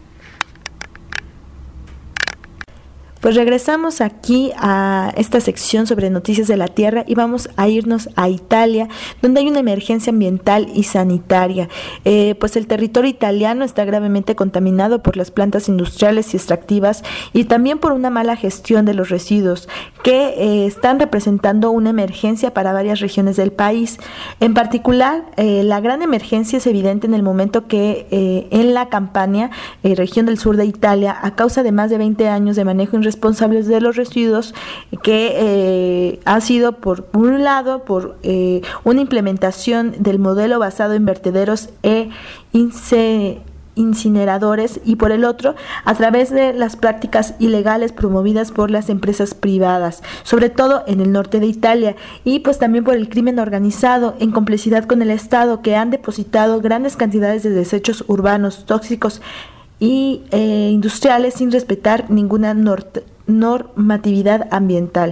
Pues regresamos aquí a esta sección sobre noticias de la Tierra y vamos a irnos a Italia, donde hay una emergencia ambiental y sanitaria. Eh, pues el territorio italiano está gravemente contaminado por las plantas industriales y extractivas y también por una mala gestión de los residuos que eh, están representando una emergencia para varias regiones del país. En particular, eh, la gran emergencia es evidente en el momento que eh, en la Campania, eh, región del sur de Italia, a causa de más de veinte años de manejo responsables de los residuos que eh, ha sido por un lado por eh, una implementación del modelo basado en vertederos e ince, incineradores y por el otro a través de las prácticas ilegales promovidas por las empresas privadas, sobre todo en el norte de Italia, y pues también por el crimen organizado en complicidad con el Estado, que han depositado grandes cantidades de desechos urbanos tóxicos y eh, industriales sin respetar ninguna nort- normatividad ambiental.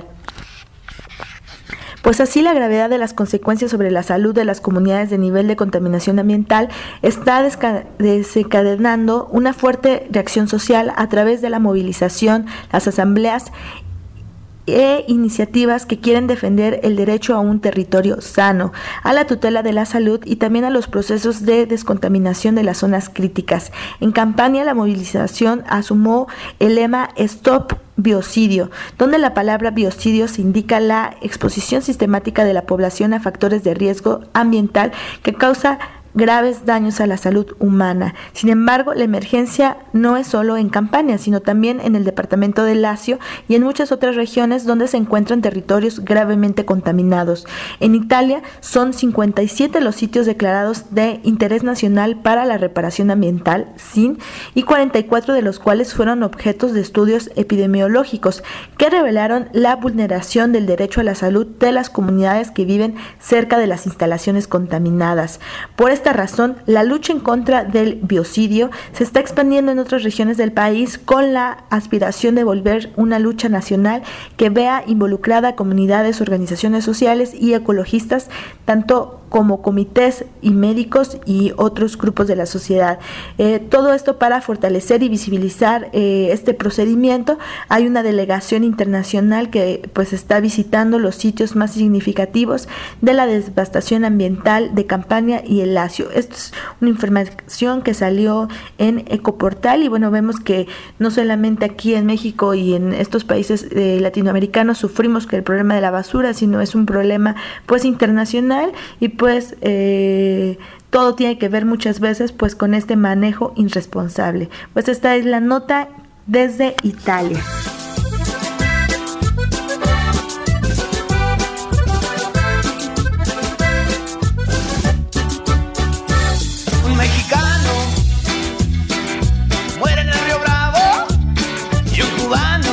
Pues así la gravedad de las consecuencias sobre la salud de las comunidades de nivel de contaminación ambiental está desca- desencadenando una fuerte reacción social a través de la movilización, las asambleas e iniciativas que quieren defender el derecho a un territorio sano, a la tutela de la salud y también a los procesos de descontaminación de las zonas críticas. En campaña, la movilización asumió el lema Stop Biocidio, donde la palabra biocidio se indica la exposición sistemática de la población a factores de riesgo ambiental que causa graves daños a la salud humana. Sin embargo, la emergencia no es solo en Campania, sino también en el departamento de Lazio y en muchas otras regiones donde se encuentran territorios gravemente contaminados. En Italia son cincuenta y siete los sitios declarados de interés nacional para la reparación ambiental, S I N, y cuarenta y cuatro de los cuales fueron objetos de estudios epidemiológicos que revelaron la vulneración del derecho a la salud de las comunidades que viven cerca de las instalaciones contaminadas. Por esta razón, la lucha en contra del biocidio se está expandiendo en otras regiones del país con la aspiración de volver una lucha nacional que vea involucrada a comunidades, organizaciones sociales y ecologistas, tanto como comités y médicos y otros grupos de la sociedad. Eh, todo esto para fortalecer y visibilizar eh, este procedimiento. Hay una delegación internacional que pues está visitando los sitios más significativos de la devastación ambiental de Campania y el Lazio. Esto es una información que salió en Ecoportal y bueno, vemos que no solamente aquí en México y en estos países eh, latinoamericanos sufrimos que el problema de la basura, sino es un problema pues internacional y pues eh, todo tiene que ver muchas veces pues con este manejo irresponsable. Pues esta es la nota desde Italia. Un mexicano muere en el Río Bravo y un cubano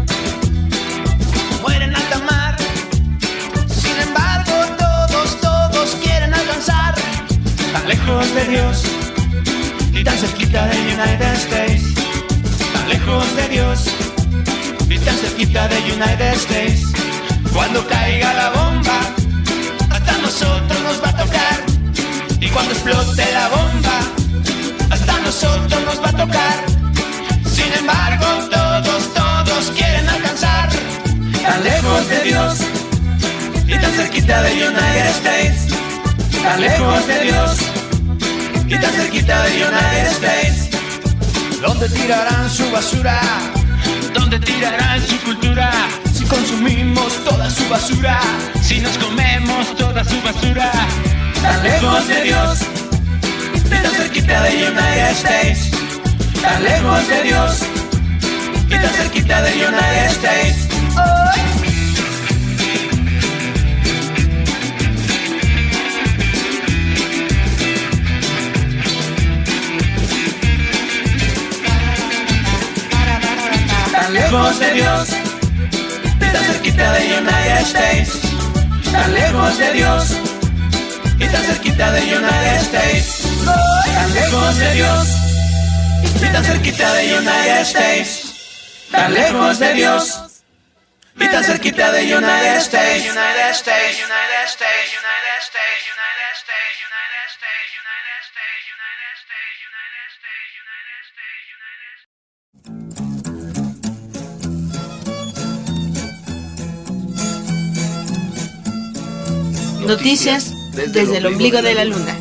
muere en alta mar. Sin embargo, todos, todos quieren alcanzar tan lejos de Dios y tan cerquita de United States. Tan lejos de Dios y tan cerquita de United States. Cuando caiga la bomba, hasta nosotros nos va a tocar. Y cuando explote la bomba, hasta nosotros nos va a tocar. Sin embargo, todos, todos quieren alcanzar tan lejos de Dios y tan cerquita de United States. Tan lejos de Dios y tan cerquita de United States. ¿Dónde tirarán su basura? ¿Dónde tirarán su cultura? Si consumimos toda su basura, si nos comemos toda su basura. Tan lejos de Dios y tan cerquita de United States. Tan lejos de Dios y tan cerquita de United States. Oh. Tan lejos de Dios y tan cerquita de United States. Tan lejos de Dios y tan cerquita de United States. Tan lejos de Dios y tan cerquita de United States. Tan lejos de Dios y tan cerquita de United States. United States, United States, United States, United States, United States, United States, United States, United States, United States, United States. Noticias desde, desde el ombligo de la luna.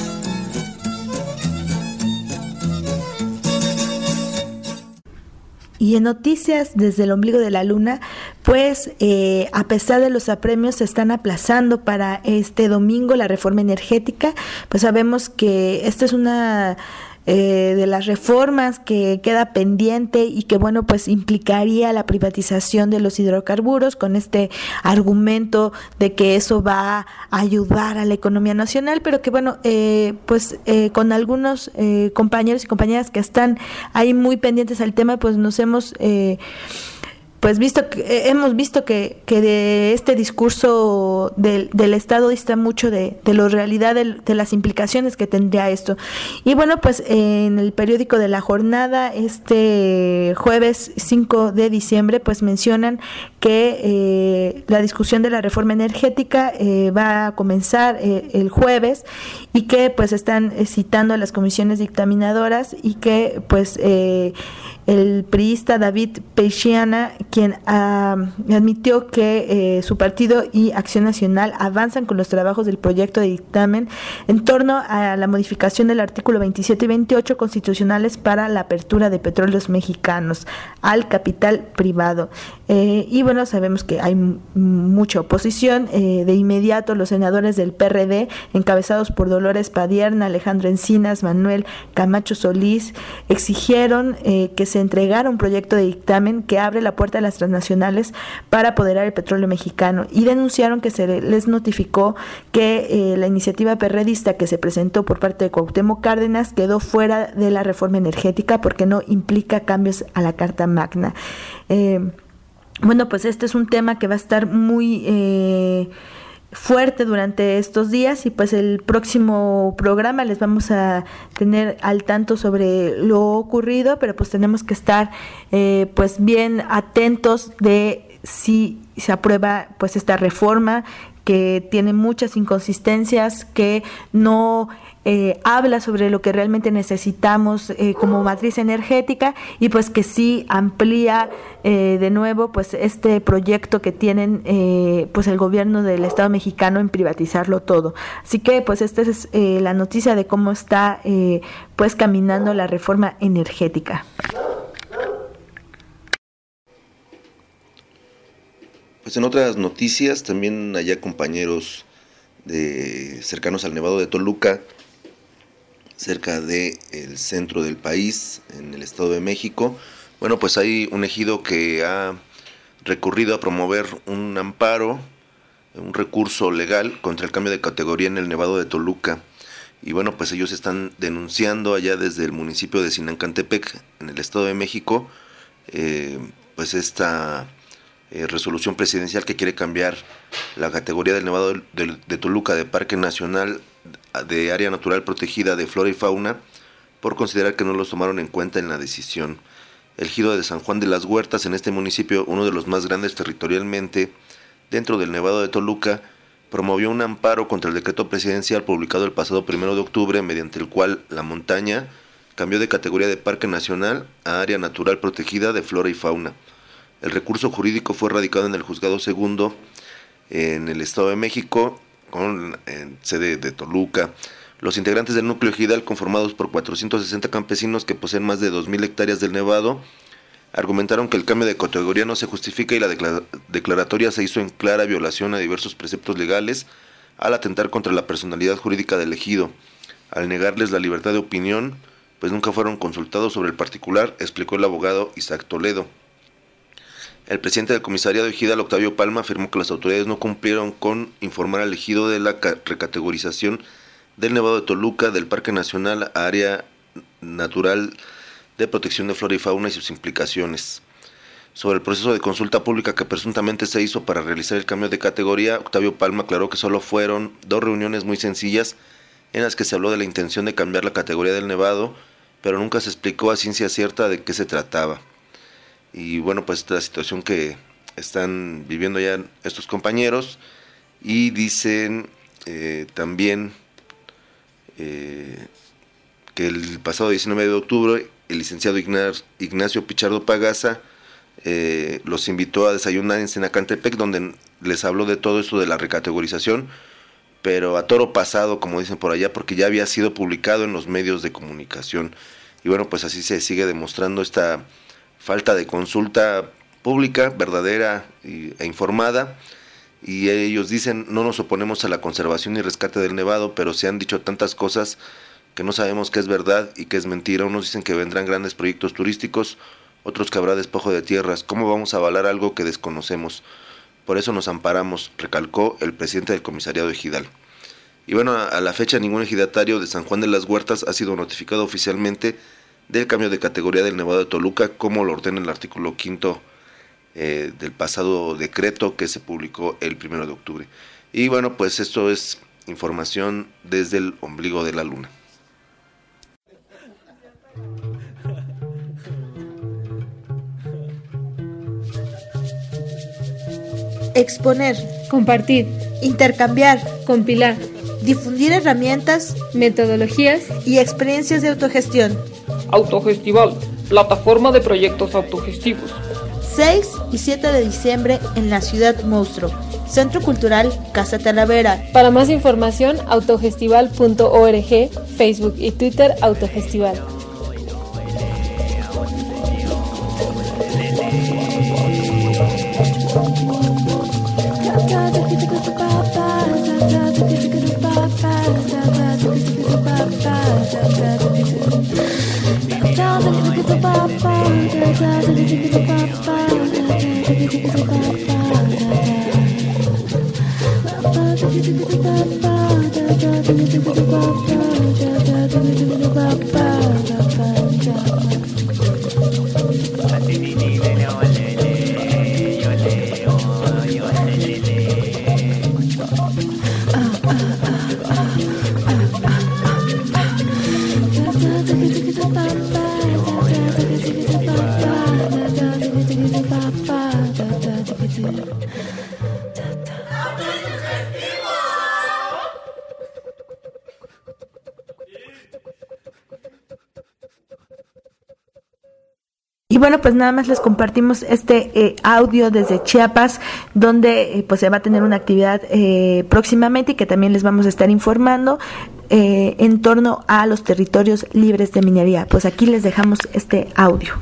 Y en noticias desde el ombligo de la luna, pues eh, a pesar de los apremios se están aplazando para este domingo la reforma energética, pues sabemos que esta es una eh, de las reformas que queda pendiente y que bueno pues implicaría la privatización de los hidrocarburos, con este argumento de que eso va a ayudar a la economía nacional, pero que bueno eh, pues eh, con algunos eh, compañeros y compañeras que están ahí muy pendientes al tema, pues nos hemos eh, pues visto que, hemos visto que, que de este discurso del, del Estado dista mucho de, de la realidad de, de las implicaciones que tendría esto. Y bueno, pues en el periódico de La Jornada, este jueves cinco de diciembre, pues mencionan que eh, la discusión de la reforma energética eh, va a comenzar eh, el jueves, y que pues están eh, citando a las comisiones dictaminadoras, y que pues eh, el priista David Peixiana, quien uh, admitió que eh, su partido y Acción Nacional avanzan con los trabajos del proyecto de dictamen en torno a la modificación del artículo veintisiete y veintiocho constitucionales para la apertura de petróleos mexicanos al capital privado. Eh, y bueno, sabemos que hay m- mucha oposición. Eh, de inmediato los senadores del P R D, encabezados por Dolores Padierna, Alejandro Encinas, Manuel Camacho Solís, exigieron eh, que se entregara un proyecto de dictamen que abre la puerta a las transnacionales para apoderar el petróleo mexicano, y denunciaron que se les notificó que eh, la iniciativa perredista que se presentó por parte de Cuauhtémoc Cárdenas quedó fuera de la reforma energética porque no implica cambios a la Carta Magna. Eh, bueno, pues este es un tema que va a estar muy eh, fuerte durante estos días, y pues el próximo programa les vamos a tener al tanto sobre lo ocurrido, pero pues tenemos que estar eh, pues bien atentos de si se aprueba pues esta reforma, que tiene muchas inconsistencias, que no eh, habla sobre lo que realmente necesitamos eh, como matriz energética, y pues que sí amplía eh, de nuevo pues este proyecto que tienen eh, pues el gobierno del Estado mexicano en privatizarlo todo. Así que pues esta es eh, la noticia de cómo está eh, pues caminando la reforma energética. Pues en otras noticias, también allá compañeros de cercanos al Nevado de Toluca, cerca del centro del país, en el Estado de México, bueno, pues hay un ejido que ha recurrido a promover un amparo, un recurso legal contra el cambio de categoría en el Nevado de Toluca. Y bueno, pues ellos están denunciando allá desde el municipio de Sinancantepec, en el Estado de México, eh, pues esta Eh, resolución presidencial que quiere cambiar la categoría del Nevado de, de, de Toluca de Parque Nacional de Área Natural Protegida de Flora y Fauna, por considerar que no los tomaron en cuenta en la decisión. El ejido de San Juan de las Huertas, en este municipio, uno de los más grandes territorialmente dentro del Nevado de Toluca, promovió un amparo contra el decreto presidencial publicado el pasado primero de octubre, mediante el cual la montaña cambió de categoría de Parque Nacional a Área Natural Protegida de Flora y Fauna. El recurso jurídico fue radicado en el Juzgado Segundo en el Estado de México, con en sede de Toluca. Los integrantes del núcleo ejidal, conformados por cuatrocientos sesenta campesinos que poseen más de dos mil hectáreas del Nevado, argumentaron que el cambio de categoría no se justifica y la declara- declaratoria se hizo en clara violación a diversos preceptos legales al atentar contra la personalidad jurídica del ejido. Al negarles la libertad de opinión, pues nunca fueron consultados sobre el particular, explicó el abogado Isaac Toledo. El presidente del comisariado ejidal, Octavio Palma, afirmó que las autoridades no cumplieron con informar al ejido de la recategorización del Nevado de Toluca del Parque Nacional a Área Natural de Protección de Flora y Fauna y sus implicaciones. Sobre el proceso de consulta pública que presuntamente se hizo para realizar el cambio de categoría, Octavio Palma aclaró que solo fueron dos reuniones muy sencillas en las que se habló de la intención de cambiar la categoría del Nevado, pero nunca se explicó a ciencia cierta de qué se trataba. Y bueno, pues esta situación que están viviendo ya estos compañeros, y dicen eh, también eh, que el pasado diecinueve de octubre el licenciado Ignacio Pichardo Pagaza eh, los invitó a desayunar en Sinancantepec, donde les habló de todo esto de la recategorización, pero a toro pasado, como dicen por allá, porque ya había sido publicado en los medios de comunicación. Y bueno, pues así se sigue demostrando esta falta de consulta pública, verdadera y, e informada, y ellos dicen: no nos oponemos a la conservación y rescate del Nevado, pero se han dicho tantas cosas que no sabemos qué es verdad y qué es mentira. Unos dicen que vendrán grandes proyectos turísticos, otros que habrá despojo de tierras. ¿Cómo vamos a avalar algo que desconocemos? Por eso nos amparamos, recalcó el presidente del comisariado ejidal. Y bueno, a, a la fecha ningún ejidatario de San Juan de las Huertas ha sido notificado oficialmente del cambio de categoría del Nevado de Toluca, como lo ordena el artículo quinto eh, del pasado decreto que se publicó el primero de octubre. Y bueno, pues esto es información desde el ombligo de la luna. Exponer, compartir, intercambiar, compilar, difundir herramientas, metodologías y experiencias de autogestión. Autogestival, plataforma de proyectos autogestivos. seis y siete de diciembre en la Ciudad Monstruo, Centro Cultural Casa Talavera. Para más información, autogestival punto org, Facebook y Twitter Autogestival. Y bueno, pues nada más les compartimos este eh, audio desde Chiapas, donde eh, pues se va a tener una actividad eh, próximamente y que también les vamos a estar informando eh, en torno a los territorios libres de minería. Pues aquí les dejamos este audio.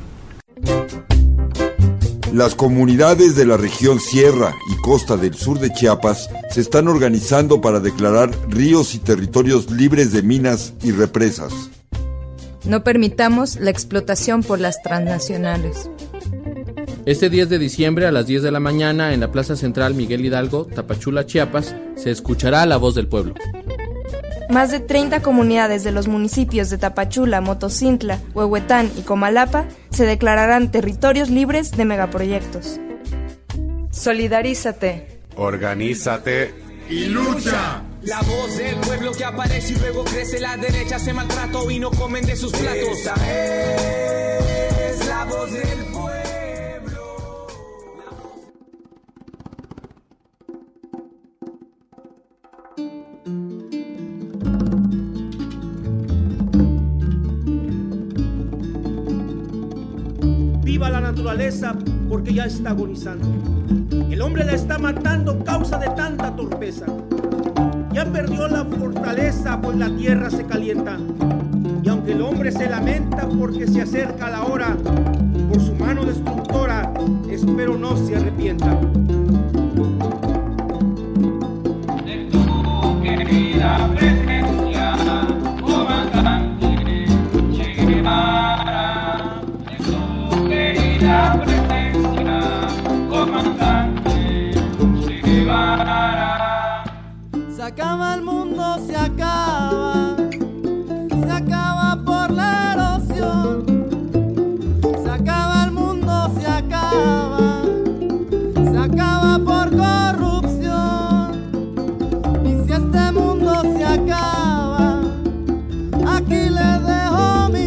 Las comunidades de la región Sierra y Costa del Sur de Chiapas se están organizando para declarar ríos y territorios libres de minas y represas. No permitamos la explotación por las transnacionales. Este diez de diciembre a las diez de la mañana en la Plaza Central Miguel Hidalgo, Tapachula, Chiapas, se escuchará la voz del pueblo. Más de treinta comunidades de los municipios de Tapachula, Motocintla, Huehuetán y Comalapa se declararán territorios libres de megaproyectos. Solidarízate. Organízate y lucha. La voz del pueblo que aparece y luego crece. La derecha hace maltrato y no comen de sus platos. Esta es la voz del pueblo. Viva la naturaleza porque ya está agonizando. El hombre la está matando causa de tanta torpeza. Ya perdió la fortaleza, pues la tierra se calienta. Y aunque el hombre se lamenta porque se acerca la hora, por su mano destructora, espero no se arrepienta. De tu querida presencia, comandante Che Guevara. De tu querida presencia, comandante Che Guevara. Se acaba el mundo, se acaba, se acaba por la erosión. Se acaba el mundo, se acaba, se acaba por corrupción. Y si este mundo se acaba, aquí le dejo mi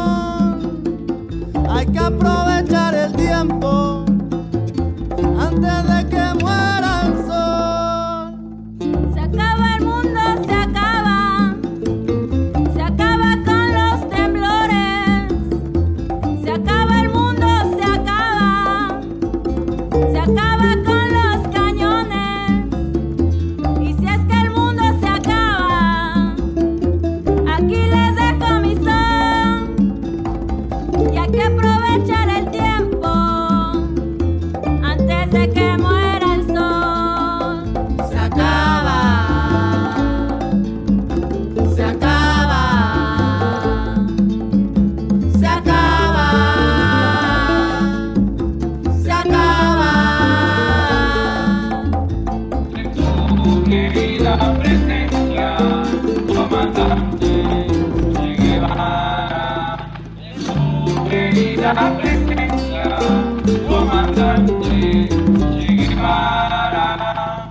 son. Hay que aprovechar el tiempo antes de que muera el sol. Se acaba el mundo, se acaba, se acaba con los temblores. Se acaba el mundo, se acaba, se acaba con los cañones. Y si es que el mundo se acaba, la presencia, comandante Che Guevara.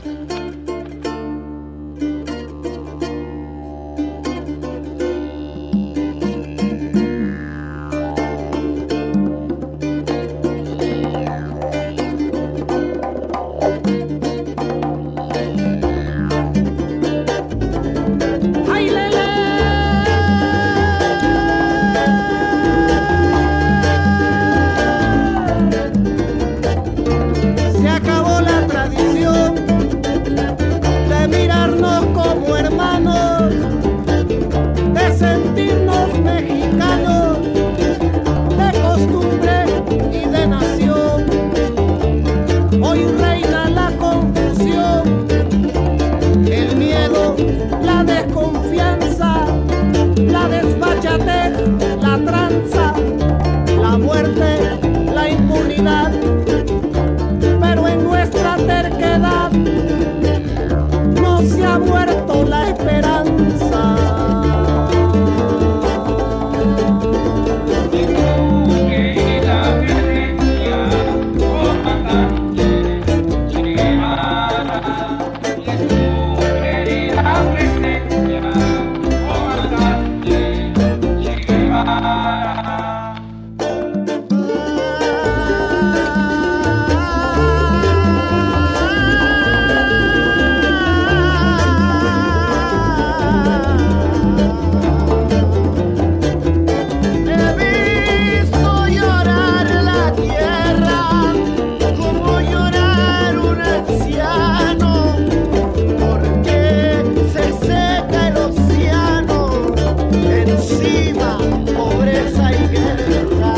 Se acabó la tradición de mirarnos como hermanos, de sentirnos mexicanos, de costumbre y de nación. Hoy reina la confusión, el miedo, la desconfianza, la desfachatez, la tranza, la muerte, la impunidad. Pero en nuestra terquedad no se ha muerto la esperanza. Querida presencia, comandante Che Guevara. Querida presencia, comandante Che Guevara. He visto llorar la tierra como llorar un anciano, porque se seca el océano, encima pobreza y guerra.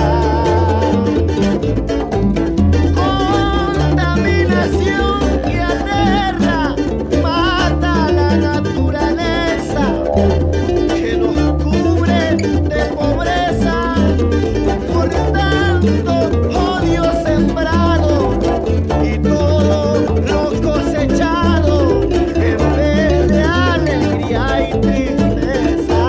Contaminación que aterra, mata la naturaleza, que nos cubre de pobreza, por tanto odio sembrado y todo lo cosechado, en vez de alegría y tristeza.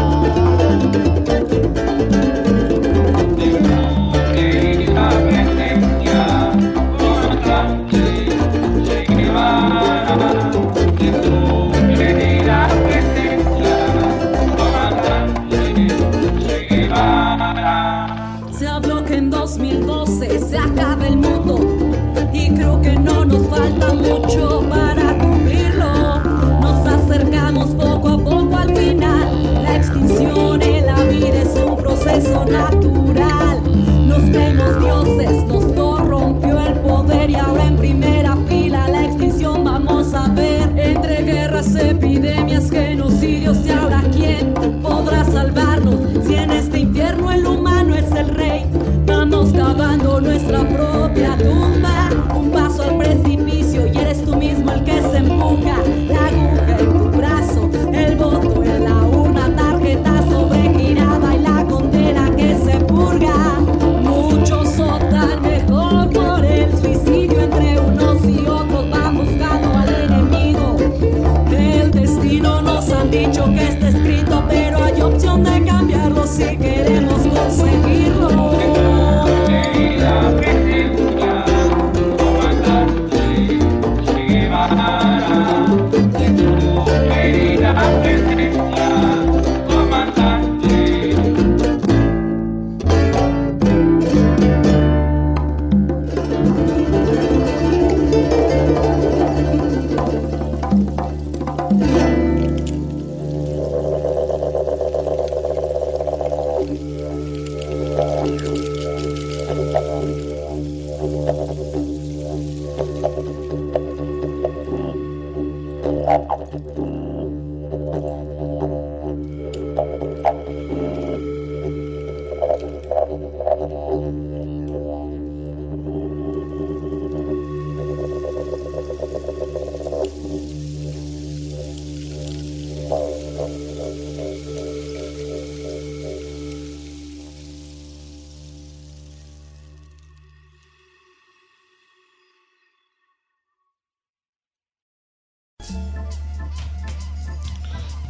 Querida presencia, comandante Che Guevara. Querida presencia, comandante Che Guevara. Se habló que en dos mil doce se acaba el mundo y creo que no nos falta mucho para cumplirlo. Nos acercamos poco a poco al final. La extinción en la vida es un proceso natural. Nos vemos dioses, nos corrompió el poder y ahora en primera fila la extinción vamos a ver. Entre guerras, epidemias, genocidios y ahora quién podrá salvarnos si en este infierno el humano es el rey. Vamos cavando nuestra propia tumba, un paso al precipicio y eres tú mismo el que se empuja. La aguja en tu brazo, el voto en la urna, tarjeta sobregirada y la condena que se purga. Muchos optan mejor por el suicidio, entre unos y otros van buscando al enemigo. El destino nos han dicho que está escrito, pero hay opción de cambiarlo si queremos conseguirlo. Querida presencia, comandante Che Guevara. Querida presencia, comandante.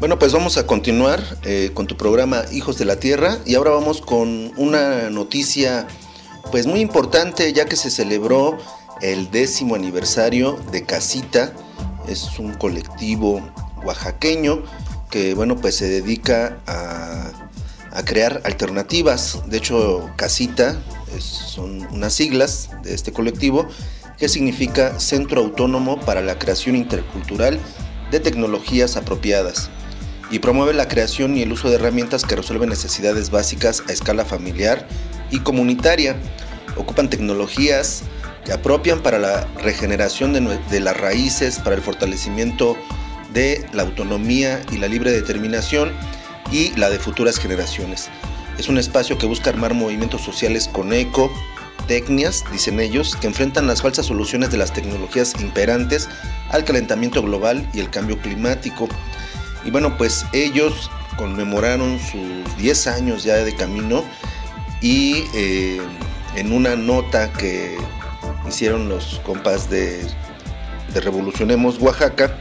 Bueno, pues vamos a continuar eh, con tu programa Hijos de la Tierra y ahora vamos con una noticia pues muy importante, ya que se celebró el décimo aniversario de Casita. Es un colectivo oaxaqueño que bueno pues se dedica a, a crear alternativas. De hecho, Casita es, son unas siglas de este colectivo que significa Centro Autónomo para la Creación Intercultural de Tecnologías Apropiadas, y promueve la creación y el uso de herramientas que resuelven necesidades básicas a escala familiar y comunitaria. Ocupan tecnologías que apropian para la regeneración de, de las raíces, para el fortalecimiento de la autonomía y la libre determinación y la de futuras generaciones. Es un espacio que busca armar movimientos sociales con eco, tecnias, dicen ellos, que enfrentan las falsas soluciones de las tecnologías imperantes al calentamiento global y el cambio climático. Y bueno, pues ellos conmemoraron sus diez años ya de camino y eh, en una nota que hicieron los compas de, de Revolucionemos Oaxaca,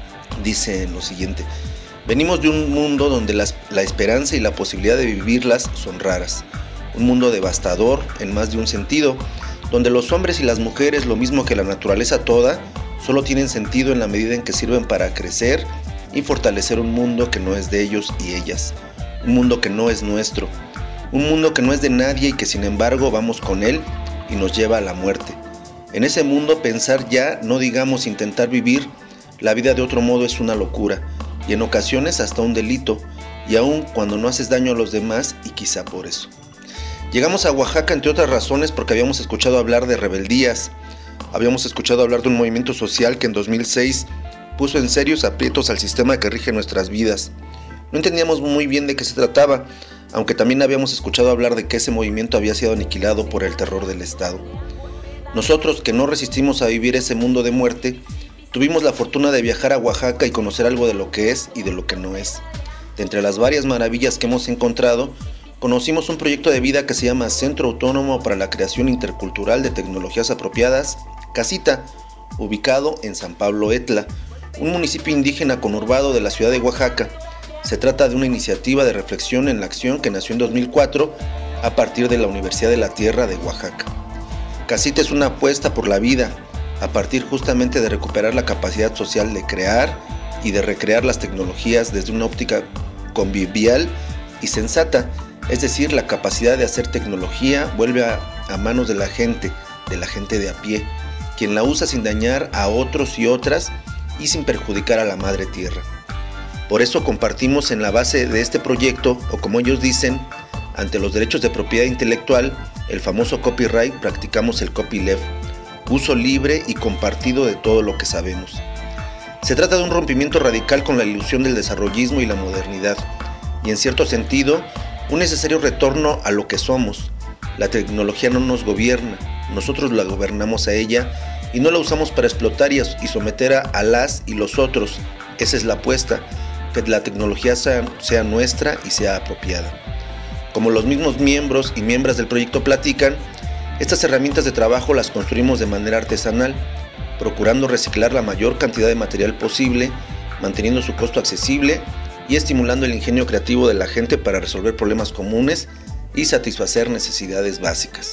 dicen lo siguiente: venimos de un mundo donde las, la esperanza y la posibilidad de vivirlas son raras, un mundo devastador en más de un sentido, donde los hombres y las mujeres, lo mismo que la naturaleza toda, solo tienen sentido en la medida en que sirven para crecer y fortalecer un mundo que no es de ellos y ellas, un mundo que no es nuestro, un mundo que no es de nadie y que sin embargo vamos con él y nos lleva a la muerte. En ese mundo pensar ya, no digamos intentar vivir la vida de otro modo, es una locura y en ocasiones hasta un delito, y aun cuando no haces daño a los demás, y quizá por eso. Llegamos a Oaxaca entre otras razones porque habíamos escuchado hablar de rebeldías, habíamos escuchado hablar de un movimiento social que en dos mil seis puso en serios aprietos al sistema que rige nuestras vidas. No entendíamos muy bien de qué se trataba, aunque también habíamos escuchado hablar de que ese movimiento había sido aniquilado por el terror del Estado. Nosotros, que no resistimos a vivir ese mundo de muerte, tuvimos la fortuna de viajar a Oaxaca y conocer algo de lo que es y de lo que no es. De entre las varias maravillas que hemos encontrado, conocimos un proyecto de vida que se llama Centro Autónomo para la Creación Intercultural de Tecnologías Apropiadas, Casita, ubicado en San Pablo Etla, un municipio indígena conurbado de la ciudad de Oaxaca. Se trata de una iniciativa de reflexión en la acción que nació en dos mil cuatro a partir de la Universidad de la Tierra de Oaxaca. Casita es una apuesta por la vida, a partir justamente de recuperar la capacidad social de crear y de recrear las tecnologías desde una óptica convivial y sensata, es decir, la capacidad de hacer tecnología vuelve a, a manos de la gente, de la gente de a pie, quien la usa sin dañar a otros y otras y sin perjudicar a la madre tierra. Por eso compartimos en la base de este proyecto, o como ellos dicen, ante los derechos de propiedad intelectual, el famoso copyright, practicamos el copyleft, uso libre y compartido de todo lo que sabemos. Se trata de un rompimiento radical con la ilusión del desarrollismo y la modernidad, y en cierto sentido, un necesario retorno a lo que somos. La tecnología no nos gobierna, nosotros la gobernamos a ella y no la usamos para explotar y, y someter a, a las y los otros. Esa es la apuesta, que la tecnología sea, sea nuestra y sea apropiada. Como los mismos miembros y miembros del proyecto platican, estas herramientas de trabajo las construimos de manera artesanal, procurando reciclar la mayor cantidad de material posible, manteniendo su costo accesible y estimulando el ingenio creativo de la gente para resolver problemas comunes y satisfacer necesidades básicas.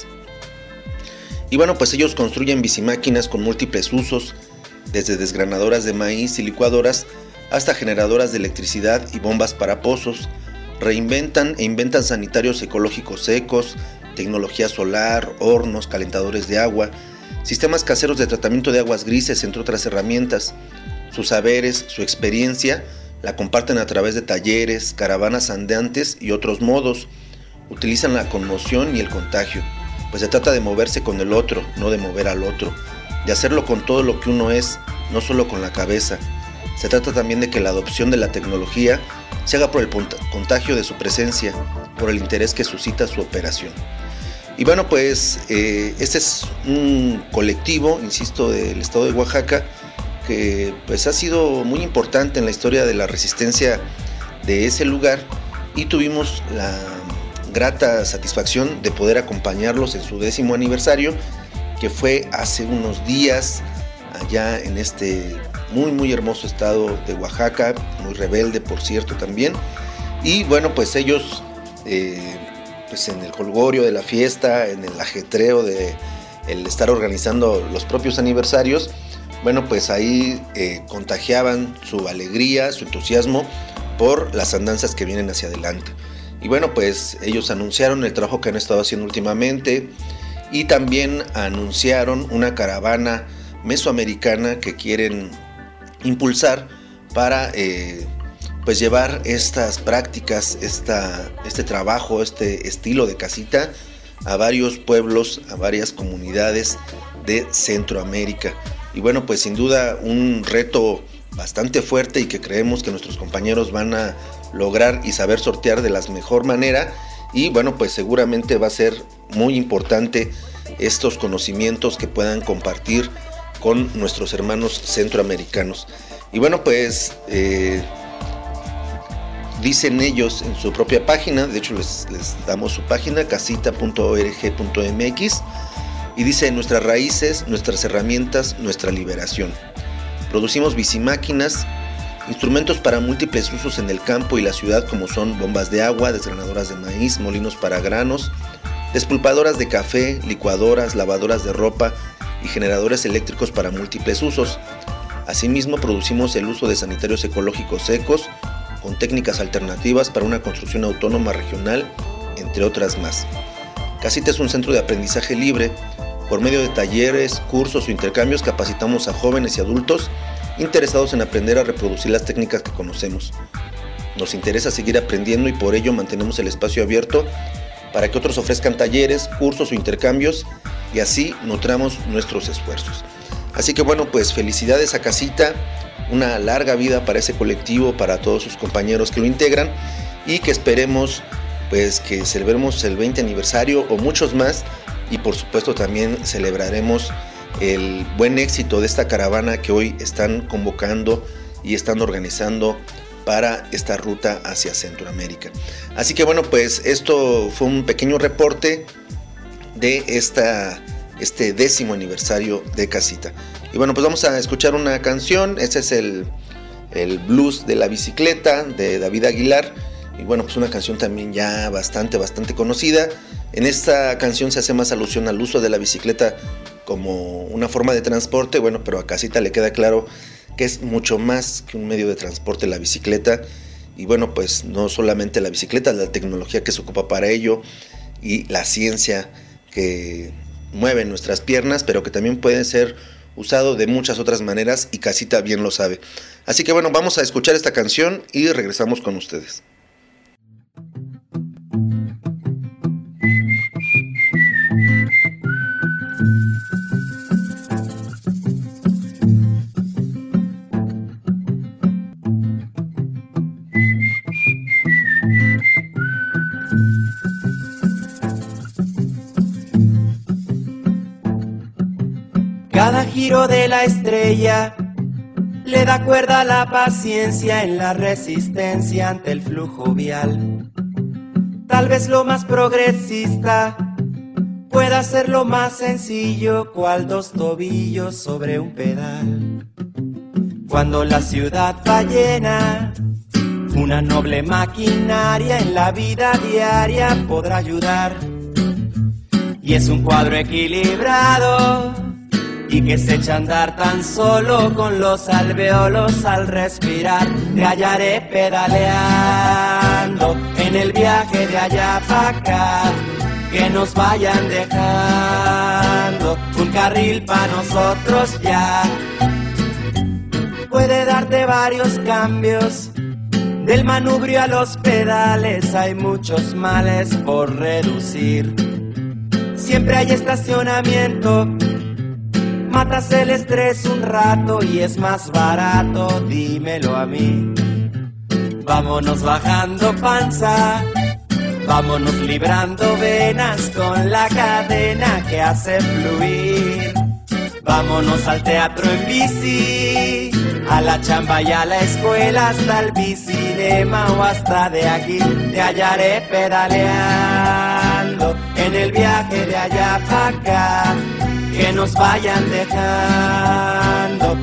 Y bueno, pues ellos construyen bicimáquinas con múltiples usos, desde desgranadoras de maíz y licuadoras hasta generadoras de electricidad y bombas para pozos. Reinventan e inventan sanitarios ecológicos secos, tecnología solar, hornos, calentadores de agua, sistemas caseros de tratamiento de aguas grises, entre otras herramientas. Sus saberes, su experiencia, la comparten a través de talleres, caravanas andantes y otros modos. Utilizan la conmoción y el contagio, pues se trata de moverse con el otro, no de mover al otro, de hacerlo con todo lo que uno es, no solo con la cabeza. Se trata también de que la adopción de la tecnología se haga por el contagio de su presencia, por el interés que suscita su operación. Y bueno, pues eh, este es un colectivo, insisto, del estado de Oaxaca, que pues ha sido muy importante en la historia de la resistencia de ese lugar, y tuvimos la grata satisfacción de poder acompañarlos en su décimo aniversario, que fue hace unos días allá en este muy muy hermoso estado de Oaxaca, muy rebelde por cierto también. Y bueno, pues ellos eh, pues en el jolgorio de la fiesta, en el ajetreo de el estar organizando los propios aniversarios, bueno, pues ahí eh, contagiaban su alegría, su entusiasmo por las andanzas que vienen hacia adelante. Y bueno, pues ellos anunciaron el trabajo que han estado haciendo últimamente y también anunciaron una caravana mesoamericana que quieren impulsar para eh, pues llevar estas prácticas, esta, este trabajo, este estilo de casita a varios pueblos, a varias comunidades de Centroamérica. Y bueno, pues sin duda un reto bastante fuerte y que creemos que nuestros compañeros van a lograr y saber sortear de la mejor manera. Y bueno, pues seguramente va a ser muy importante estos conocimientos que puedan compartir con nuestros hermanos centroamericanos. Y bueno, pues eh, dicen ellos en su propia página, de hecho les, les damos su página, casita punto org punto mx, y dice: nuestras raíces, nuestras herramientas, nuestra liberación. Producimos bicimáquinas, instrumentos para múltiples usos en el campo y la ciudad, como son bombas de agua, desgranadoras de maíz, molinos para granos, despulpadoras de café, licuadoras, lavadoras de ropa y generadores eléctricos para múltiples usos. Asimismo, producimos el uso de sanitarios ecológicos secos, con técnicas alternativas para una construcción autónoma regional, entre otras más. Casita es un centro de aprendizaje libre. Por medio de talleres, cursos o intercambios capacitamos a jóvenes y adultos interesados en aprender a reproducir las técnicas que conocemos. Nos interesa seguir aprendiendo y por ello mantenemos el espacio abierto para que otros ofrezcan talleres, cursos o intercambios y así nutramos nuestros esfuerzos. Así que bueno, pues felicidades a Casita, una larga vida para ese colectivo, para todos sus compañeros que lo integran y que esperemos pues que celebremos el veinte aniversario o muchos más. Y por supuesto también celebraremos el buen éxito de esta caravana que hoy están convocando y están organizando para esta ruta hacia Centroamérica. Así que bueno, pues esto fue un pequeño reporte de esta, este décimo aniversario de Casita. Y bueno, pues vamos a escuchar una canción. Este es el, el blues de la bicicleta de David Aguilar. Y bueno, pues una canción también ya bastante, bastante conocida. En esta canción se hace más alusión al uso de la bicicleta como una forma de transporte, bueno, pero a Casita le queda claro que es mucho más que un medio de transporte la bicicleta. Y bueno, pues no solamente la bicicleta, la tecnología que se ocupa para ello y la ciencia que mueve nuestras piernas, pero que también puede ser usado de muchas otras maneras y Casita bien lo sabe. Así que bueno, vamos a escuchar esta canción y regresamos con ustedes. Cada giro de la estrella le da cuerda a la paciencia en la resistencia ante el flujo vial. Tal vez lo más progresista pueda ser lo más sencillo, cual dos tobillos sobre un pedal. Cuando la ciudad va llena, una noble maquinaria en la vida diaria podrá ayudar. Y es un cuadro equilibrado y que se echa a andar tan solo con los alveolos al respirar. Te hallaré pedaleando en el viaje de allá para acá, que nos vayan dejando un carril para nosotros ya. Puede darte varios cambios, del manubrio a los pedales hay muchos males por reducir. Siempre hay estacionamiento, matas el estrés un rato y es más barato, dímelo a mí. Vámonos bajando panza, vámonos librando venas con la cadena que hace fluir. Vámonos al teatro en bici, a la chamba y a la escuela, hasta el bicinema o hasta de aquí. Te hallaré pedaleando en el viaje de allá para acá, que nos vayan dejando un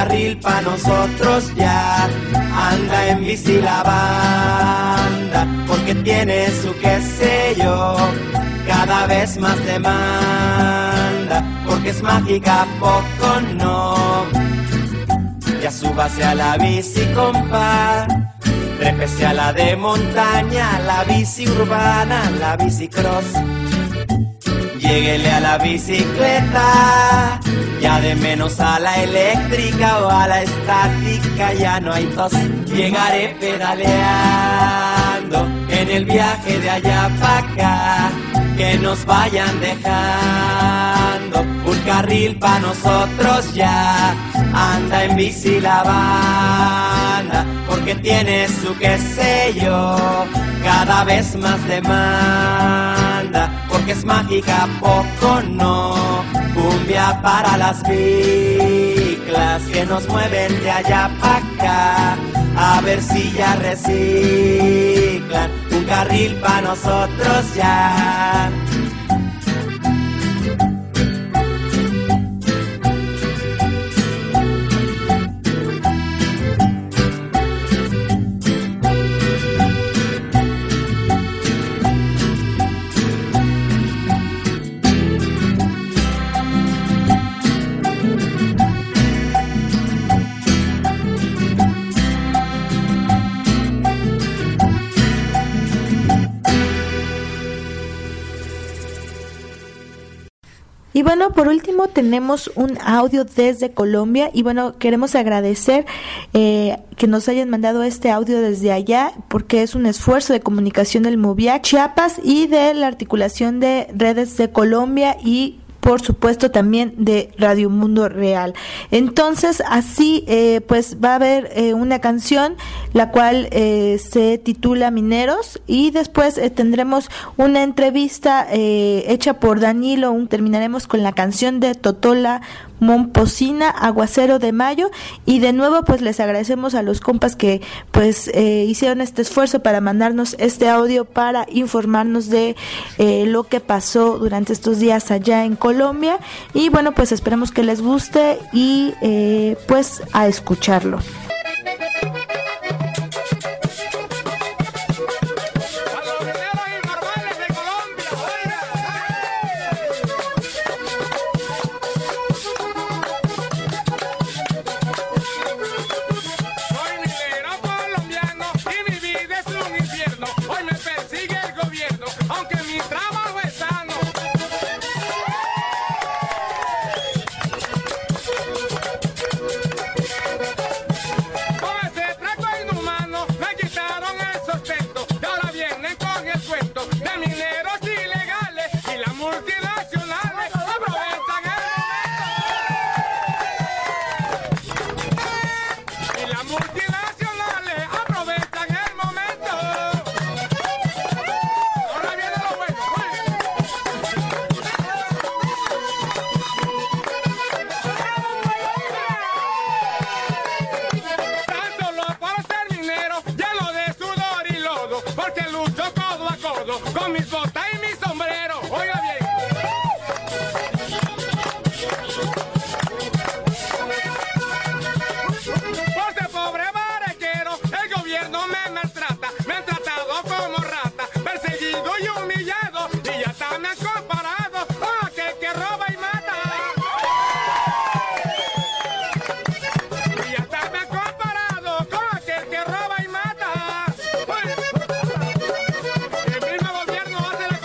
carril pa' nosotros ya. Anda en bici la banda, porque tiene su qué sé yo, cada vez más demanda, porque es mágica, poco no. Ya súbase a la bici, compa, trépese a la de montaña, la bici urbana, la bici cross. Lléguele a la bicicleta, ya de menos a la eléctrica o a la estática, ya no hay tos. Llegaré pedaleando en el viaje de allá para acá, que nos vayan dejando un carril pa' nosotros ya. Anda en bici la banda, porque tiene su qué sé yo, cada vez más demanda, porque es mágica, poco no. Cumbia para las biclas que nos mueven de allá para acá, a ver si ya reciclan un carril pa' nosotros ya. Y bueno, por último tenemos un audio desde Colombia y bueno, queremos agradecer eh, que nos hayan mandado este audio desde allá, porque es un esfuerzo de comunicación del MOVIAC Chiapas y de la articulación de redes de Colombia y por supuesto también de Radio Mundo Real. Entonces así eh, pues va a haber eh, una canción la cual eh, se titula Mineros, y después eh, tendremos una entrevista eh, hecha por Danilo. Un, terminaremos con la canción de Totola Momposina, Aguacero de Mayo, y de nuevo pues les agradecemos a los compas que pues eh, hicieron este esfuerzo para mandarnos este audio para informarnos de eh, lo que pasó durante estos días allá en Colombia. Y bueno, pues esperemos que les guste y eh, pues a escucharlo. El mismo gobierno hace la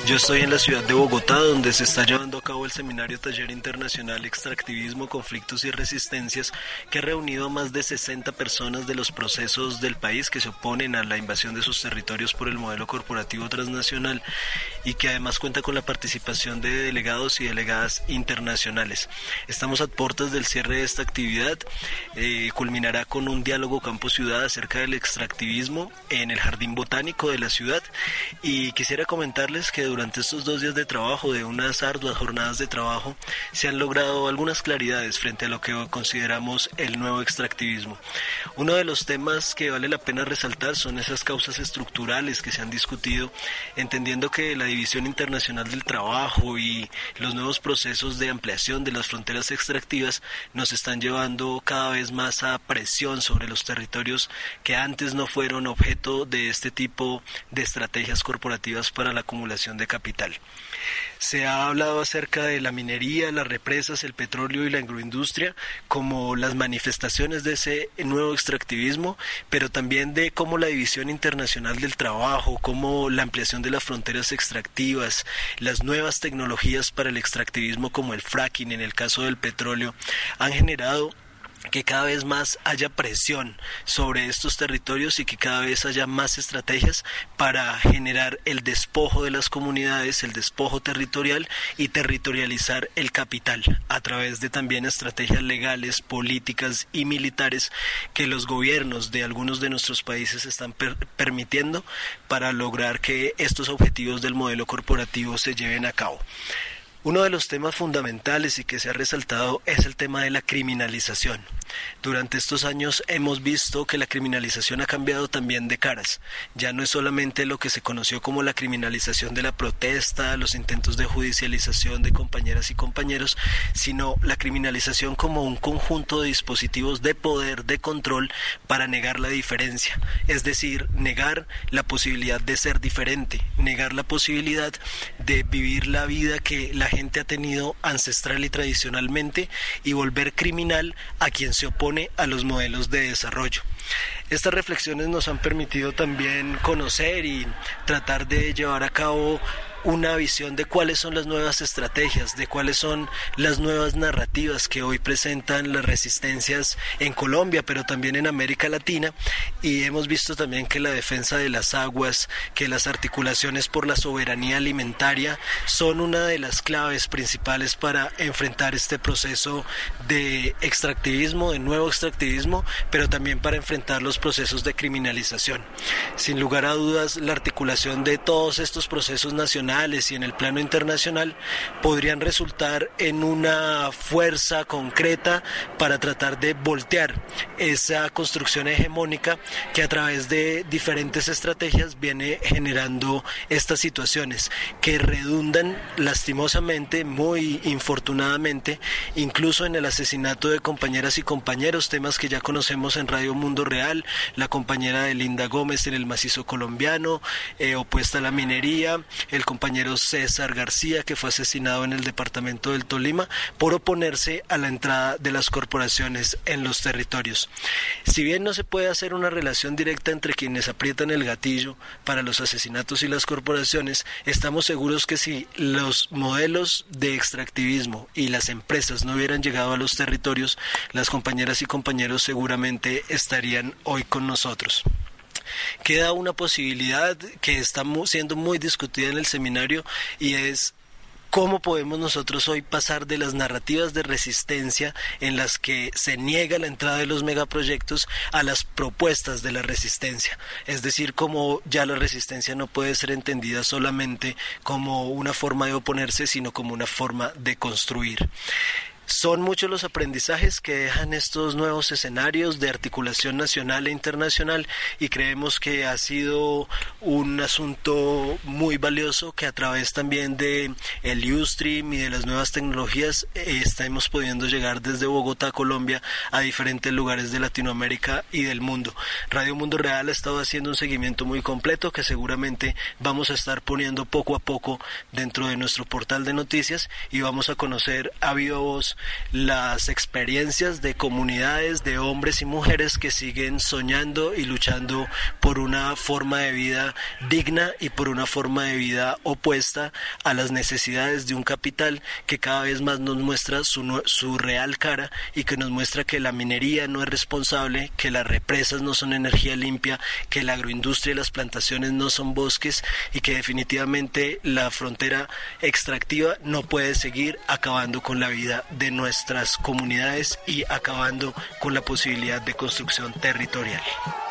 Yo estoy en la ciudad de Bogotá, donde se está llevando a cabo el seminario Taller Internacional Extractivismo, Conflictos y Resistencias, que ha reunido a más de sesenta personas de los procesos del país que se oponen a la invasión de sus territorios por el modelo corporativo transnacional y que además cuenta con la participación de delegados y delegadas internacionales. Estamos a puertas del cierre de esta actividad, eh, culminará con un diálogo campo-ciudad acerca del extractivismo en el Jardín Botánico de la ciudad, y quisiera comentarles que durante estos dos días de trabajo, de unas arduas jornadas de trabajo, se han logrado algunas claridades frente a lo que consideramos el nuevo extractivismo. Uno de los temas que vale la pena resaltar son esas causas estructurales que se han discutido, entendiendo que la división internacional del trabajo y los nuevos procesos de ampliación de las fronteras extractivas nos están llevando cada vez más a presión sobre los territorios que antes no fueron objeto de este tipo de estrategias corporativas para la acumulación de capital. Se ha hablado acerca de la minería, las represas, el petróleo y la agroindustria como las manifestaciones de ese nuevo extractivismo, pero también de cómo la división internacional del trabajo, cómo la ampliación de las fronteras extractivas, las nuevas tecnologías para el extractivismo como el fracking en el caso del petróleo, han generado que cada vez más haya presión sobre estos territorios y que cada vez haya más estrategias para generar el despojo de las comunidades, el despojo territorial y territorializar el capital a través de también estrategias legales, políticas y militares que los gobiernos de algunos de nuestros países están per- permitiendo para lograr que estos objetivos del modelo corporativo se lleven a cabo. Uno de los temas fundamentales y que se ha resaltado es el tema de la criminalización. Durante estos años hemos visto que la criminalización ha cambiado también de caras. Ya no es solamente lo que se conoció como la criminalización de la protesta, los intentos de judicialización de compañeras y compañeros, sino la criminalización como un conjunto de dispositivos de poder, de control, para negar la diferencia. Es decir, negar la posibilidad de ser diferente, negar la posibilidad de vivir la vida que la gente ha tenido ancestral y tradicionalmente y volver criminal a quien se opone a los modelos de desarrollo. Estas reflexiones nos han permitido también conocer y tratar de llevar a cabo una visión de cuáles son las nuevas estrategias, de cuáles son las nuevas narrativas que hoy presentan las resistencias en Colombia, pero también en América Latina, y hemos visto también que la defensa de las aguas, que las articulaciones por la soberanía alimentaria son una de las claves principales para enfrentar este proceso de extractivismo, de nuevo extractivismo, pero también para enfrentar los procesos de criminalización. Sin lugar a dudas, la articulación de todos estos procesos nacionales y en el plano internacional podrían resultar en una fuerza concreta para tratar de voltear esa construcción hegemónica que a través de diferentes estrategias viene generando estas situaciones que redundan lastimosamente, muy infortunadamente, incluso en el asesinato de compañeras y compañeros, temas que ya conocemos en Radio Mundo Real, la compañera de Linda Gómez en el macizo colombiano, eh, opuesta a la minería, el compañero César García, que fue asesinado en el departamento del Tolima por oponerse a la entrada de las corporaciones en los territorios. Si bien no se puede hacer una relación directa entre quienes aprietan el gatillo para los asesinatos y las corporaciones, estamos seguros que si los modelos de extractivismo y las empresas no hubieran llegado a los territorios, las compañeras y compañeros seguramente estarían hoy con nosotros. Queda una posibilidad que está siendo muy discutida en el seminario, y es ¿cómo podemos nosotros hoy pasar de las narrativas de resistencia en las que se niega la entrada de los megaproyectos a las propuestas de la resistencia? Es decir, cómo ya la resistencia no puede ser entendida solamente como una forma de oponerse, sino como una forma de construir. Son muchos los aprendizajes que dejan estos nuevos escenarios de articulación nacional e internacional, y creemos que ha sido un asunto muy valioso que a través también de el Ustream y de las nuevas tecnologías eh, estamos pudiendo llegar desde Bogotá, Colombia, a diferentes lugares de Latinoamérica y del mundo. Radio Mundo Real ha estado haciendo un seguimiento muy completo que seguramente vamos a estar poniendo poco a poco dentro de nuestro portal de noticias, y vamos a conocer a viva voz las experiencias de comunidades de hombres y mujeres que siguen soñando y luchando por una forma de vida digna y por una forma de vida opuesta a las necesidades de un capital que cada vez más nos muestra su, su real cara y que nos muestra que la minería no es responsable, que las represas no son energía limpia, que la agroindustria y las plantaciones no son bosques y que definitivamente la frontera extractiva no puede seguir acabando con la vida de nuestras comunidades y acabando con la posibilidad de construcción territorial.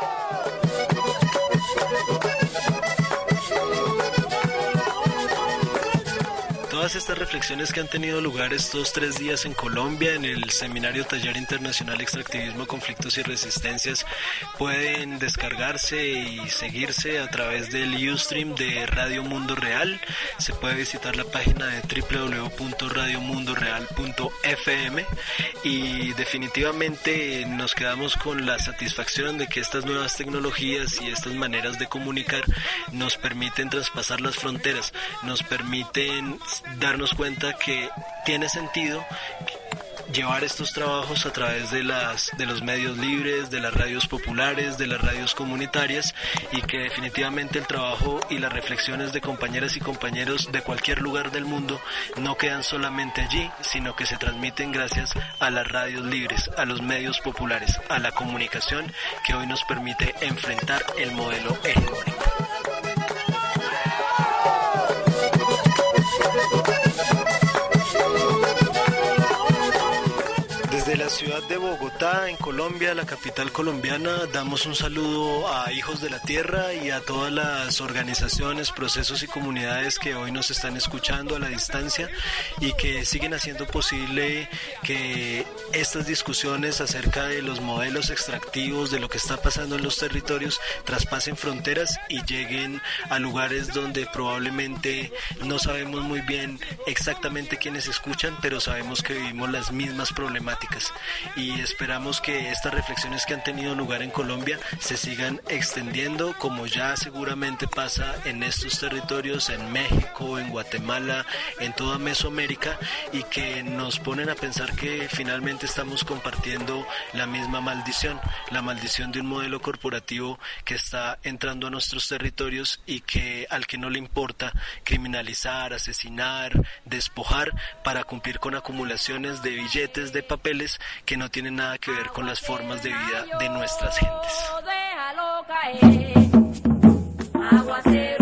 Todas estas reflexiones que han tenido lugar estos tres días en Colombia, en el Seminario Taller Internacional Extractivismo, Conflictos y Resistencias, pueden descargarse y seguirse a través del Ustream de Radio Mundo Real. Se puede visitar la página de doble u doble u doble u punto radio mundo real punto f m y definitivamente nos quedamos con la satisfacción de que estas nuevas tecnologías y estas maneras de comunicar nos permiten traspasar las fronteras, nos permiten darnos cuenta que tiene sentido llevar estos trabajos a través de las de los medios libres, de las radios populares, de las radios comunitarias, y que definitivamente el trabajo y las reflexiones de compañeras y compañeros de cualquier lugar del mundo no quedan solamente allí, sino que se transmiten gracias a las radios libres, a los medios populares, a la comunicación que hoy nos permite enfrentar el modelo hegemónico. Desde la ciudad de Bogotá, en Colombia, la capital colombiana, damos un saludo a Hijos de la Tierra y a todas las organizaciones, procesos y comunidades que hoy nos están escuchando a la distancia y que siguen haciendo posible que estas discusiones acerca de los modelos extractivos, de lo que está pasando en los territorios, traspasen fronteras y lleguen a lugares donde probablemente no sabemos muy bien exactamente quiénes escuchan, pero sabemos que vivimos las mismas problemáticas. Y esperamos que estas reflexiones que han tenido lugar en Colombia se sigan extendiendo, como ya seguramente pasa en estos territorios, en México, en Guatemala, en toda Mesoamérica, y que nos ponen a pensar que finalmente estamos compartiendo la misma maldición, la maldición de un modelo corporativo que está entrando a nuestros territorios y que al que no le importa criminalizar, asesinar, despojar para cumplir con acumulaciones de billetes, de papeles que no tienen nada que ver con las formas de vida de nuestras gentes. Déjalo caer, aguacero.